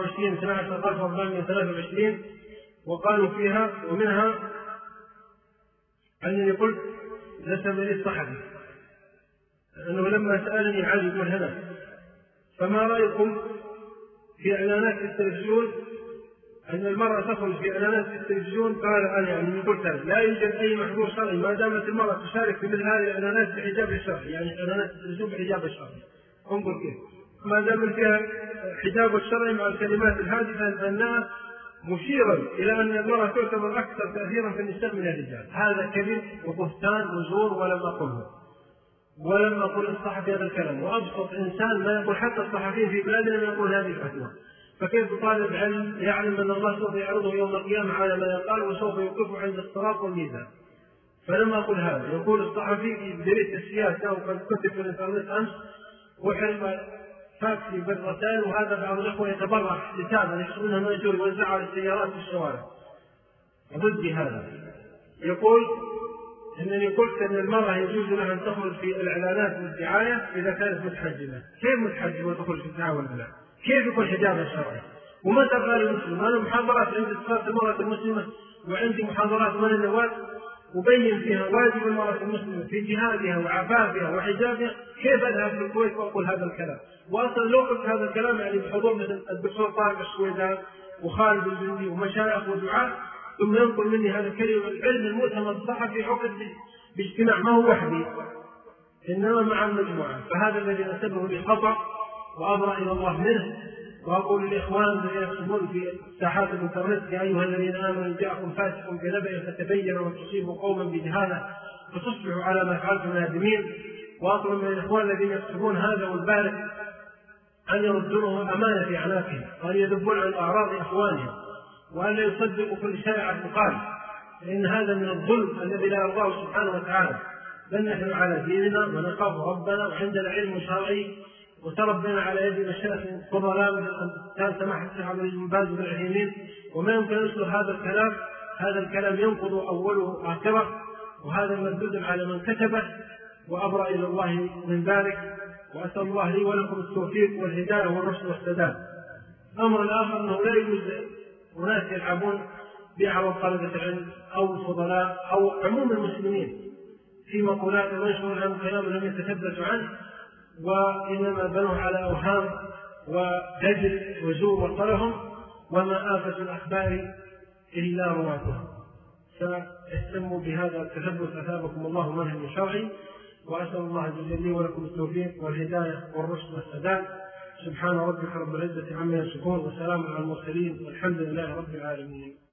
24/12/2023، وقالوا فيها ومنها أنني قلت نسب لي الصحفي أنه لما سألني علي يقول هنا فما رأيكم في إعلانات التلفزيون أن المرأة تخرج في إعلانات في التلفزيون، قال أنا يعني قلت لا يوجد أي محظور شرعي ما دامت المرأة تشارك في مثل هذه الإعلانات بحجاب الشرعي، يعني إعلانات التلفزيون بحجاب الشرعي. انظر كيف ما دام فيها حجاب الشرعي مع الكلمات الهادفة أنها مشيرا إلى أن المرأة تعتبر أكثر تأثيرا في النساء من الرجال. هذا كذب وبهتان وزور ولم أقله، ولم أقل الصحفي هذا الكلام، وأبسط إنسان ما يقول، حتى الصحفيين في بلادنا ما يقول هذه الفتوى. فكيف طالب علم يعلم أن الله سوف يعرضه يوم القيامة على ما يقال وسوف يوقفه عند الصراط والميزان؟ فلم أقل هذا. يقول الصحفي في بريد السياسة وقد كتب في الإنترنت أمس وحرم فاكس بالرسائل، وهذا بعض الأخوة يتبرع كتابا يحصلونها مأجور يوزعها على السيارات في الشوارع ضد هذا. يقول إنني قلت أن المرأة يجوز لها أن تخرج في الإعلانات والدعاية إذا كانت متحجبة. كيف متحجبة وتخرج في الدعاية والإعلان؟ كيف يكون حجابها الشرعي؟ ومتى قال المسلم؟ أنا محاضرات عند صفات المرأة المسلمة وعندي محاضرات من النواب أبين فيها واجب المرأة المسلمة في جهادها وعفافها وحجابها. كيف أذهب في الكويت وأقول هذا الكلام؟ وأصلا لو قلت هذا الكلام يعني بحضور مثل الدكتور طارق السويدان وخالد الجندي ومشايخ ودعاة، ثم ينقل مني هذا الكلمة. العلم المؤتمر الصحفي عقد باجتماع، ما هو وحدي إنما مع المجموعة. فهذا الذي نسبه لي خطأ وأبرأ إلى الله منه. وأقول للإخوان الذين يكتبون في ساحات الإنترنت يا أيها الذين آمنوا جاءكم فاسق بنبأ فتبينوا أن تصيبوا قوما بجهالة فتصبحوا على ما فعلتم نادمين. وأطلب من الإخوان الذين يكتبون هذا والبارك أن يردونه أمانة في أعناقهم، وأن يذبون عن أعراض إخوانهم، وأن لا يصدقوا كل شائعة تقال، لأن هذا من الظلم الذي لا يرضاه سبحانه وتعالى. بل نحن على ديننا ونخاف ربنا وعندنا علم شرعي، وتربينا على يد مشايخ فضلاء مثل كان سماحة الشيخ عبد العزيز بن باز بن العثيمين. وما يمكن أن يصدر هذا الكلام. هذا الكلام ينقض أوله آخره، وهذا مردود على من كتبه، وأبرأ إلى الله من ذلك. وأسأل الله لي ولكم التوفيق والهداية والرشد والسداد. الأمر الآخر أنه لا يجوز أناس يلعبون بأعراض طلبة العلم أو الفضلاء أو عموم المسلمين في مقولات وينشرون عن كلام لم يتثبتوا عنه، وإنما بنوا على أوهام وكذب وزور وصلهم، وما آفة الأخبار إلا رواتها. فاهتموا بهذا التثبت أثابكم الله منهج شرعي. وأسأل الله جل لي ولكم التوفيق والهداية والرشد والسداد. سبحان ربك رب العزة عما يصفون، وسلام على المرسلين، والحمد لله رب العالمين.